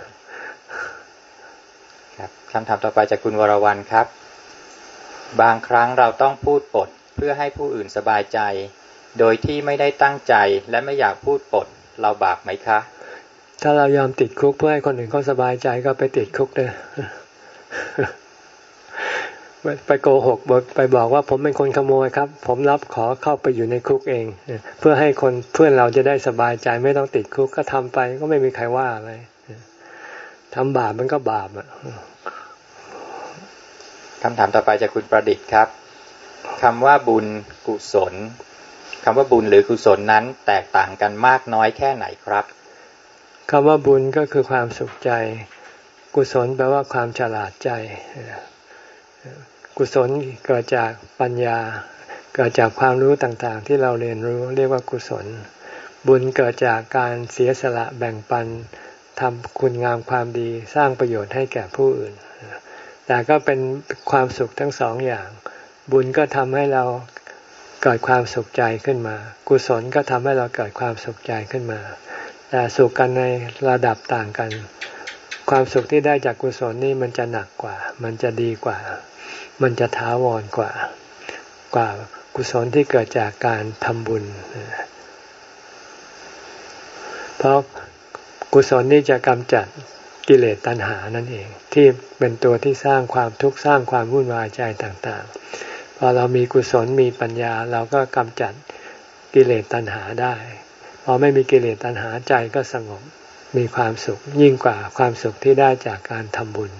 Speaker 3: ครับคำถามต่อไปจากคุณวรวรรณครับบางครั้งเราต้องพูดปดเพื่อให้ผู้อื่นสบายใจโดยที่ไม่ได้ตั้งใจและไม่อยากพูดปดเราบาปไหมคะ
Speaker 1: ถ้าเรายอมติดคุกเพื่อให้คนอื่นเขาสบายใจก็ไปติดคุกเลยไปโกหกไปบอกว่าผมเป็นคนขโมยครับผมรับขอเข้าไปอยู่ในคุกเองเพื่อให้คนเพื่อนเราจะได้สบายใจไม่ต้องติดคุกก็ทำไปก็ไม่มีใครว่าอะไรทำบาปมันก็บาปอ่ะ
Speaker 3: คำถามต่อไปจากคุณประดิษฐ์ครับคำว่าบุญกุศลคำว่าบุญหรือกุศลนั้นแตกต่างกันมากน้อยแค่ไหนครับ
Speaker 1: คำว่าบุญก็คือความสุขใจกุศลแปลว่าความฉลาดใจกุศลเกิดจากปัญญาเกิดจากความรู้ต่างๆที่เราเรียนรู้เรียกว่ากุศลบุญเกิดจากการเสียสละแบ่งปันทำคุณงามความดีสร้างประโยชน์ให้แก่ผู้อื่นแต่ก็เป็นความสุขทั้งสองอย่างบุญก็ทำให้เราเกิดความสุขใจขึ้นมากุศลก็ทำให้เราเกิดความสุขใจขึ้นมาแต่สุขกันในระดับต่างกันความสุขที่ได้จากกุศลนี่มันจะหนักกว่ามันจะดีกว่ามันจะถาวรกว่ากว่ากุศลที่เกิดจากการทำบุญเพราะกุศลนี่จะกำจัดกิเลสตัณหานั่นเองที่เป็นตัวที่สร้างความทุกข์สร้างความวุ่นวายใจต่างๆพอเรามีกุศลมีปัญญาเราก็กำจัดกิเลสตัณหาได้พอไม่มีกิเลสตัณหาใจก็สงบมีความสุขยิ่งกว่าความสุขที่ได้จากการทำบุญ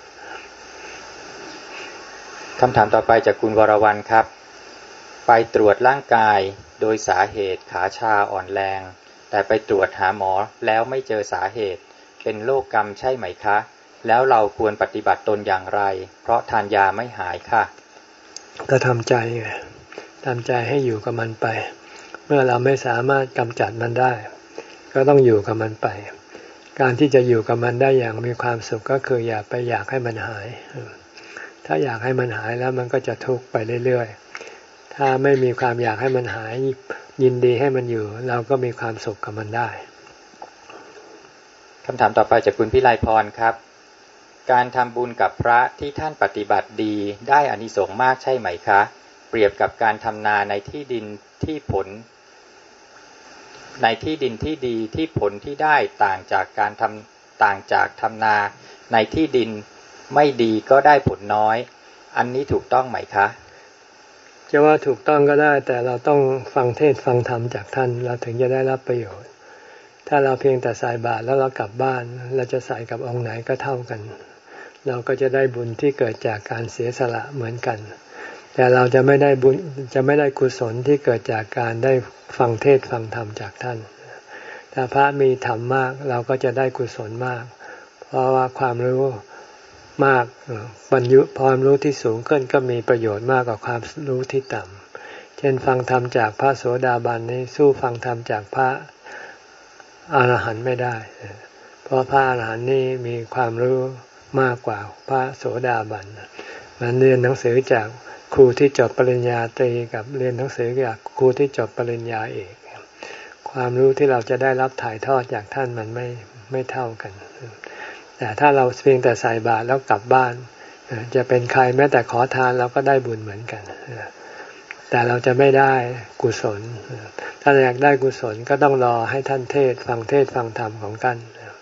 Speaker 3: คำถามต่อไปจากคุณวรวรรณครับไปตรวจร่างกายโดยสาเหตุขาชาอ่อนแรงแต่ไปตรวจหาหมอแล้วไม่เจอสาเหตุเป็นโรคกรรมใช่ไหมคะแล้วเราควรปฏิบัติตนอย่างไรเพราะทานยาไม่หายค่ะ
Speaker 1: ก็ทำใจทำใจให้อยู่กับมันไปเมื่อเราไม่สามารถกำจัดมันได้ก็ต้องอยู่กับมันไปการที่จะอยู่กับมันได้อย่างมีความสุขก็คืออย่าไปอยากให้มันหายถ้าอยากให้มันหายแล้วมันก็จะทุกข์ไปเรื่อยๆถ้าไม่มีความอยากให้มันหายยินดีให้มันอยู่เราก็มีความสุขกับมันได้
Speaker 3: คำถามต่อไปจากคุณพิไลพรครับการทำบุญกับพระที่ท่านปฏิบัติดีได้อานิสงส์มากใช่ไหมคะเปรียบกับการทำนาในที่ดินที่ผลในที่ดินที่ดีที่ผลที่ได้ต่างจากการทำต่างจากทำนาในที่ดินไม่ดีก็ได้ผลน้อยอันนี้ถูกต้องไหมคะ
Speaker 1: จะว่าถูกต้องก็ได้แต่เราต้องฟังเทศฟังธรรมจากท่านเราถึงจะได้รับประโยชน์ถ้าเราเพียงแต่ใส่บาตรแล้วเรากลับบ้านเราจะใส่กับองค์ไหนก็เท่ากันเราก็จะได้บุญที่เกิดจากการเสียสละเหมือนกันแต่เราจะไม่ได้บุญจะไม่ได้กุศลที่เกิดจากการได้ฟังเทศฟังธรรมจากท่านถ้าพระมีธรรมมากเราก็จะได้กุศลมากเพราะว่าความรู้มากบรรยุความรู้ที่สูงขึ้นก็มีประโยชน์มากกว่าความรู้ที่ต่ำเช่นฟังธรรมจากพระโสดาบันนี้สู้ฟังธรรมจากพระอรหันต์ไม่ได้เพราะพระอรหันต์นี่มีความรู้มากกว่าพระโสดาบันมันเรียนหนังสือจากครูที่จบปริญญาตรีกับเรียนหนังสือจากครูที่จบปริญญาเอกความรู้ที่เราจะได้รับถ่ายทอดจากท่านมันไม่ไม่เท่ากันแต่ถ้าเราเพียงแต่ใส่บาตรแล้วกลับบ้านจะเป็นใครแม้แต่ขอทานเราก็ได้บุญเหมือนกันแต่เราจะไม่ได้กุศลถ้าอยากได้กุศลก็ต้องรอให้ท่านเทศฟังเทศฟังธรรมของท่าน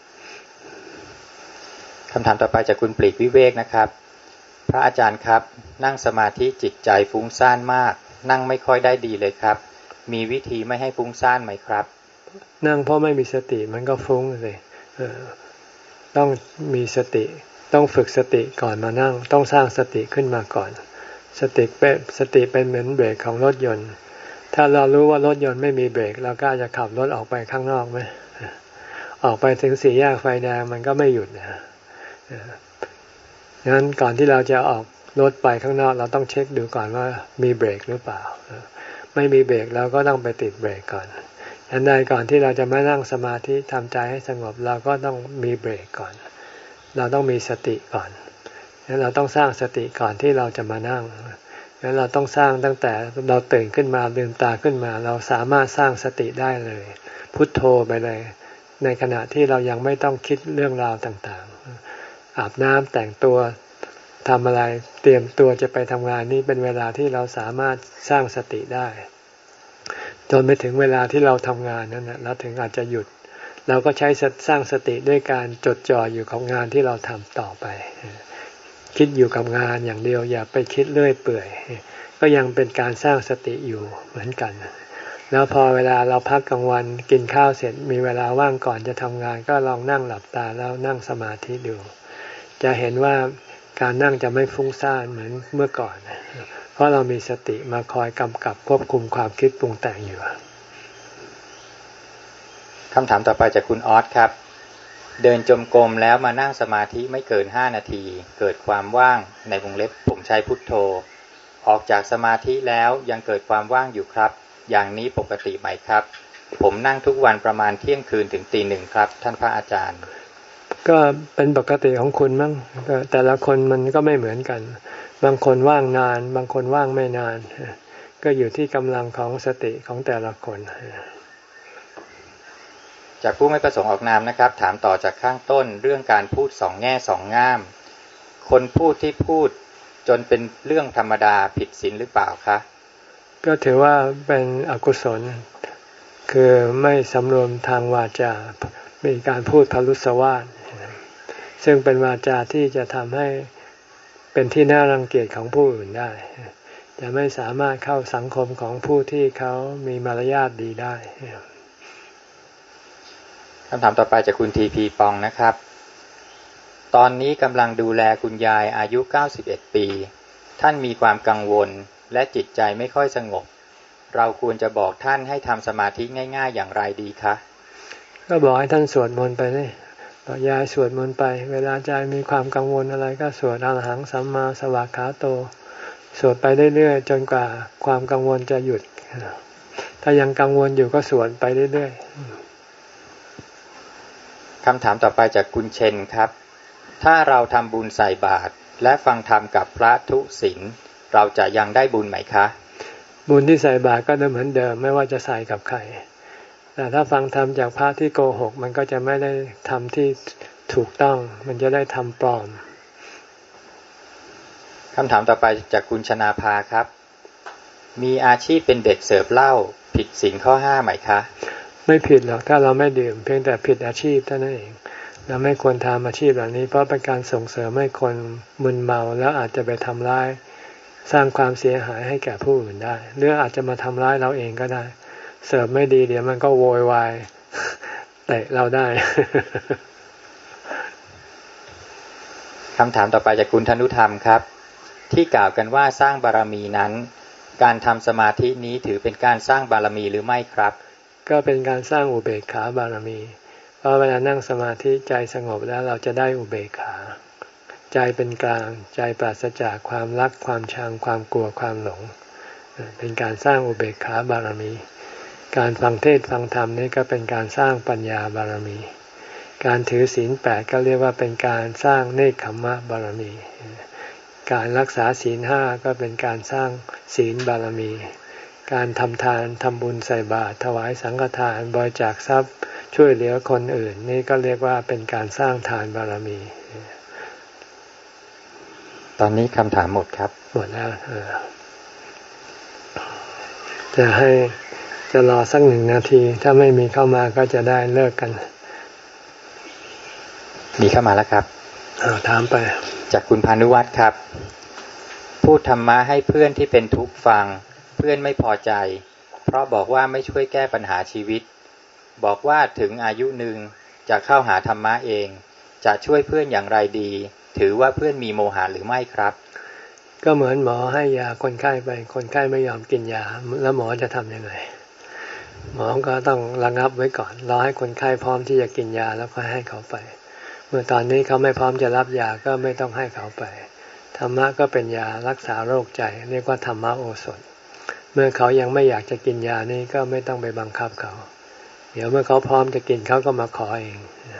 Speaker 3: คำถามต่อไปจากคุณปลีกวิเวกนะครับพระอาจารย์ครับนั่งสมาธิจิตใจฟุ้งซ่านมากนั่งไม่ค่อยได้ดีเลยครับมีวิธีไม่ให้ฟุ้งซ่านไหมครับ
Speaker 1: นั่งเพราะไม่มีสติมันก็ฟุ้งเลยต้องมีสติต้องฝึกสติก่อนมานั่งต้องสร้างสติขึ้นมาก่อนสติเป็นสติเป็นเหมือนเบรกของรถยนต์ถ้าเรารู้ว่ารถยนต์ไม่มีเบรกเราก็จะขับรถออกไปข้างนอกไหมออกไปถึงสี่แยกไฟแดงมันก็ไม่หยุดนะดังนั้นก่อนที่เราจะออกรถไปข้างนอกเราต้องเช็คดูก่อนว่ามีเบรกหรือเปล่าไม่มีเบรกเราก็ต้องไปติดเบรกก่อนอันใดก่อนที่เราจะมานั่งสมาธิทำใจให้สงบเราก็ต้องมีเบรกก่อนเราต้องมีสติก่อนงั้นเราต้องสร้างสติก่อนที่เราจะมานั่งงั้นเราต้องสร้างตั้งแต่เราตื่นขึ้นมาลืมตาขึ้นมาเราสามารถสร้างสติได้เลยพุทโธไปเลยในขณะที่เรายังไม่ต้องคิดเรื่องราวต่างๆอาบน้ำแต่งตัวทำอะไรเตรียมตัวจะไปทำงานนี่เป็นเวลาที่เราสามารถสร้างสติได้จนไปถึงเวลาที่เราทำงานนั้นนะเราถึงอาจจะหยุดเราก็ใช้สร้างสติด้วยการจดจ่ออยู่กับงานที่เราทำต่อไปคิดอยู่กับงานอย่างเดียวอย่าไปคิดเรื่อยเปื่อยก็ยังเป็นการสร้างสติอยู่เหมือนกันแล้วพอเวลาเราพักกลางวันกินข้าวเสร็จมีเวลาว่างก่อนจะทำงานก็ลองนั่งหลับตาแล้วนั่งสมาธิดูจะเห็นว่าการนั่งจะไม่ฟุ้งซ่านเหมือนเมื่อก่อนเพราะเรามีสติมาคอยกำกับควบคุมความคิดปรุงแต่งอยู่
Speaker 3: คำถามต่อไปจากคุณออสครับเดินจมกรมแล้วมานั่งสมาธิไม่เกินห้านาทีเกิดความว่างในวงเล็บผมใช้พุทโธออกจากสมาธิแล้วยังเกิดความว่างอยู่ครับอย่างนี้ปกติไหมครับผมนั่งทุกวันประมาณเที่ยงคืนถึงตีหนึ่งครับท่านพระอาจารย์
Speaker 1: ก็เป็นปกติของคุณมั้งแต่ละคนมันก็ไม่เหมือนกันบางคนว่างนานบางคนว่างไม่นานก็อยู่ที่กำลังของสติของแต่ละคน
Speaker 3: จากผู้ไม่ประสงค์ออกนามนะครับถามต่อจากข้างต้นเรื่องการพูดสองแง่สองง่ามคนพูดที่พูดจนเป็นเรื่องธรรมดาผิดศีลหรือเปล่าคะ
Speaker 1: ก็ถือว่าเป็นอกุศลคือไม่สำรวมทางวาจามีการพูดพรุสวาทซึ่งเป็นวาจาที่จะทำให้เป็นที่น่ารังเกียจของผู้อื่นได้จะไม่สามารถเข้าสังคมของผู้ที่เขามีมารยาทดีได้
Speaker 3: คำถามต่อไปจากคุณทีพีปองนะครับตอนนี้กำลังดูแลคุณยายอายุเก้าสิบเอ็ดปีท่านมีความกังวลและจิตใจไม่ค่อยสงบเราควรจะบอกท่านให้ทำสมาธิง่ายๆอย่างไรดีคะ
Speaker 1: ก็บอกให้ท่านสวดมนต์ไปเลยบอกยายสวดมนต์ไปเวลาใจมีความกังวลอะไรก็สวดอรหังสัมมาสวากขาโตสวดไปเรื่อยๆจนกว่าความกังวลจะหยุดถ้ายังกังวลอยู่ก็สวดไปเรื่อย
Speaker 3: ๆคำถามต่อไปจากคุณเชนครับถ้าเราทำบุญใส่บาตรและฟังธรรมกับพระทุศีลเราจะยังได้บุญไหมคะ
Speaker 1: บุญที่ใส่บาตรก็เหมือนเดิมไม่ว่าจะใส่กับใครแต่ถ้าฟังธรรมจากพระที่โกหกมันก็จะไม่ได้ทำที่ถูกต้องมันจะได้ทำปลอม
Speaker 3: คำถามต่อไปจากคุณชนาภาครับมีอาชีพเป็นเด็กเสิร์ฟเหล้าผิดศีลข้อห้าไหมคะ
Speaker 1: ไม่ผิดหรอกถ้าเราไม่ดื่มเพียงแต่ผิดอาชีพเท่านั้นเองเราไม่ควรทำอาชีพแบบนี้เพราะเป็นการส่งเสริมให้คนมึนเมาแล้วอาจจะไปทำร้ายสร้างความเสียหายให้แก่ผู้อื่นได้หรืออาจจะมาทำร้ายเราเองก็ได้เสิร์ฟไม่ดีเดี๋ยวมันก็โวยวายเตะเราได้
Speaker 3: คำถามต่อไปจากคุณธนุธรรมครับที่กล่าวกันว่าสร้างบารมีนั้นการทำสมาธินี้ถือเป็นการสร้างบารมีหรือไม่ครับ
Speaker 1: ก็เป็นการสร้างอุเบกขาบารมีเพราะเวลานั่งสมาธิใจสงบแล้วเราจะได้อุเบกขาใจเป็นกลางใจปราศจากความรักความชังความกลัวความหลงเป็นการสร้างอุเบกขาบารมีการฟังเทศน์ฟังธรรมนี่ก็เป็นการสร้างปัญญาบารมีการถือศีลแปดก็เรียกว่าเป็นการสร้างเนกขัมมะบารมีการรักษาศีลห้าก็เป็นการสร้างศีลบารมีการทำทานทำบุญใส่บาตรถวายสังฆทานบริจาคทรัพย์ช่วยเหลือคนอื่นนี่ก็เรียกว่าเป็นการสร้างทานบารมี
Speaker 3: ตอนนี้คำถามหมดครับ
Speaker 1: หมดแล้วจะให้จะรอสักหนึ่งนาทีถ้าไม่มีเข้ามาก็จะได้เลิกกัน
Speaker 3: มีเข้ามาแล้วครับ
Speaker 1: ถามไป
Speaker 3: จากคุณพานุวัฒน์ครับพูดธรรมะให้เพื่อนที่เป็นทุกข์ฟังเพื่อนไม่พอใจเพราะบอกว่าไม่ช่วยแก้ปัญหาชีวิตบอกว่าถึงอายุหนึ่งจะเข้าหาธรรมะเองจะช่วยเพื่อนอย่างไรดีถือว่าเพื่อนมีโมหะหรือไม่ครับ
Speaker 1: ก็เหมือนหมอให้ยาคนไข้ไปคนไข้ไม่ยอมกินยาแล้วหมอจะทำยังไงหมอก็ต้องระงับไว้ก่อนรอให้คนไข้พร้อมที่จะกินยาแล้วค่อยให้เขาไปเมื่อตอนนี้เขาไม่พร้อมจะรับยาก็ไม่ต้องให้เขาไปธรรมะก็เป็นยารักษาโรคใจเรียกว่าธรรมโอสถเมื่อเขายังไม่อยากจะกินยานี้ก็ไม่ต้องไปบังคับเขาเดี๋ยวเมื่อเขาพร้อมจะกินเขาก็มาขอเอง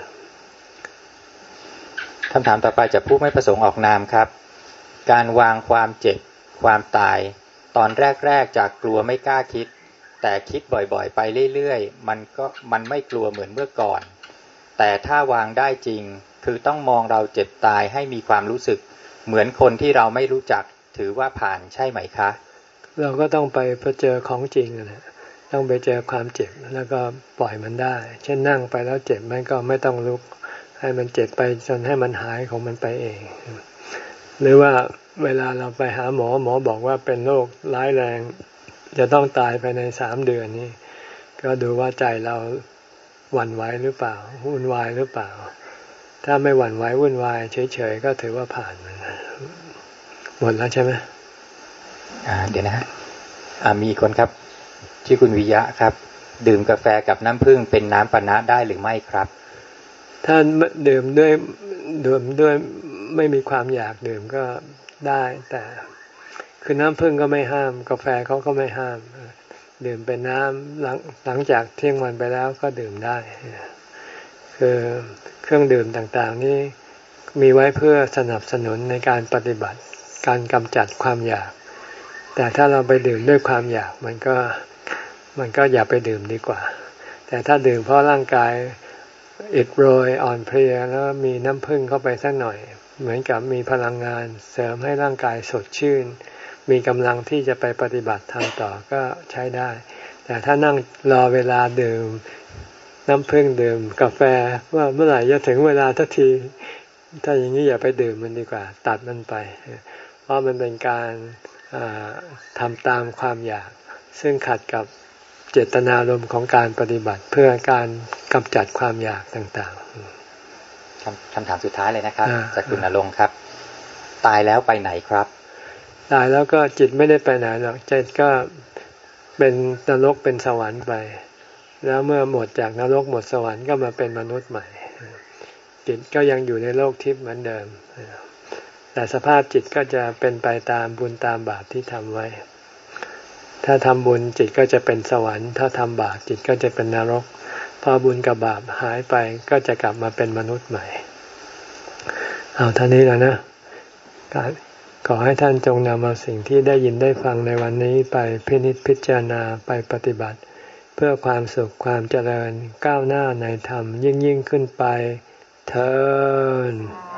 Speaker 3: คำถามต่อไปจากผู้ไม่ประสงค์ออกนามครับการวางความเจ็บความตายตอนแรกๆจากกลัวไม่กล้าคิดแต่คิดบ่อยๆไปเรื่อยๆมันก็มันไม่กลัวเหมือนเมื่อก่อนแต่ถ้าวางได้จริงคือต้องมองเราเจ็บตายให้มีความรู้สึกเหมือนคนที่เราไม่รู้จักถือว่าผ่านใช่ไหมคะ
Speaker 1: เราก็ต้องไปเจอของจริงนะต้องไปเจอความเจ็บแล้วก็ปล่อยมันได้เช่นนั่งไปแล้วเจ็บมันก็ไม่ต้องลุกให้มันเจ็บไปจนให้มันหายของมันไปเองหรือว่าเวลาเราไปหาหมอหมอบอกว่าเป็นโรคร้ายแรงจะต้องตายภายในสามเดือนนี้ก็ดูว่าใจเราหวั่นไหวหรือเปล่าวุ่นวายหรือเปล่าถ้าไม่หวั่นไหววุ่นวายเฉยๆก็ถือว่าผ่านมันหมดแล้วใช่ไหม
Speaker 3: อ่าเดี๋ยวนะอ่ามีคนครับชื่อคุณวิยะครับดื่มกาแฟกับน้ำผึ้งเป็นน้ำปานะได้หรือไม่ครับ
Speaker 1: ถ้าดื่มด้วยดื่มด้วยไม่มีความอยากดื่มก็ได้แต่คือน้ำผึ้งก็ไม่ห้ามกาแฟเขาก็ไม่ห้ามดื่มเป็นน้ำหลังหลังจากเที่ยงวันไปแล้วก็ดื่มได้คือเครื่องดื่มต่างๆนี่มีไว้เพื่อสนับสนุนในการปฏิบัติการกำจัดความอยากแต่ถ้าเราไปดื่มด้วยความอยากมันก็มันก็อย่าไปดื่มดีกว่าแต่ถ้าดื่มเพราะร่างกายอิดโรยอ่อนเพลียแล้วมีน้ำผึ้งเข้าไปสักหน่อยเหมือนกับมีพลังงานเสริมให้ร่างกายสดชื่นมีกำลังที่จะไปปฏิบัติธรรมต่อก็ใช้ได้แต่ถ้านั่งรอเวลาดื่มน้ำผึ้งดื่มกาแฟว่าเมื่อไหร่จะถึงเวลาทันทีถ้าอย่างนี้อย่าไปดื่มมันดีกว่าตัดมันไปเพราะมันเป็นการทำตามความอยากซึ่งขัดกับเจตนารมณ์ของการปฏิบัติเพื่อการกำจัดความอยากต่าง
Speaker 3: ๆคำถามสุดท้ายเลยนะครับจากคุณณรงค์ครับตายแล้วไปไหนครับ
Speaker 1: ตายแล้วก็จิตไม่ได้ไปไหนหรอกจิตก็เป็นนรกเป็นสวรรค์ไปแล้วเมื่อหมดจากนรกหมดสวรรค์ก็มาเป็นมนุษย์ใหม่จิตก็ยังอยู่ในโลกทิพย์เหมือนเดิมแต่สภาพจิตก็จะเป็นไปตามบุญตามบาปที่ทำไว้ถ้าทำบุญจิตก็จะเป็นสวรรค์ถ้าทำบาปจิตก็จะเป็นนรกพอบุญกับบาปหายไปก็จะกลับมาเป็นมนุษย์ใหม่เอาเท่านี้แล้วนะขอให้ท่านจงนำเอาสิ่งที่ได้ยินได้ฟังในวันนี้ไปพินิจพิจารณาไปปฏิบัติเพื่อความสุขความเจริญก้าวหน้าในธรรมยิ่งยิ่งขึ้นไปเทอญ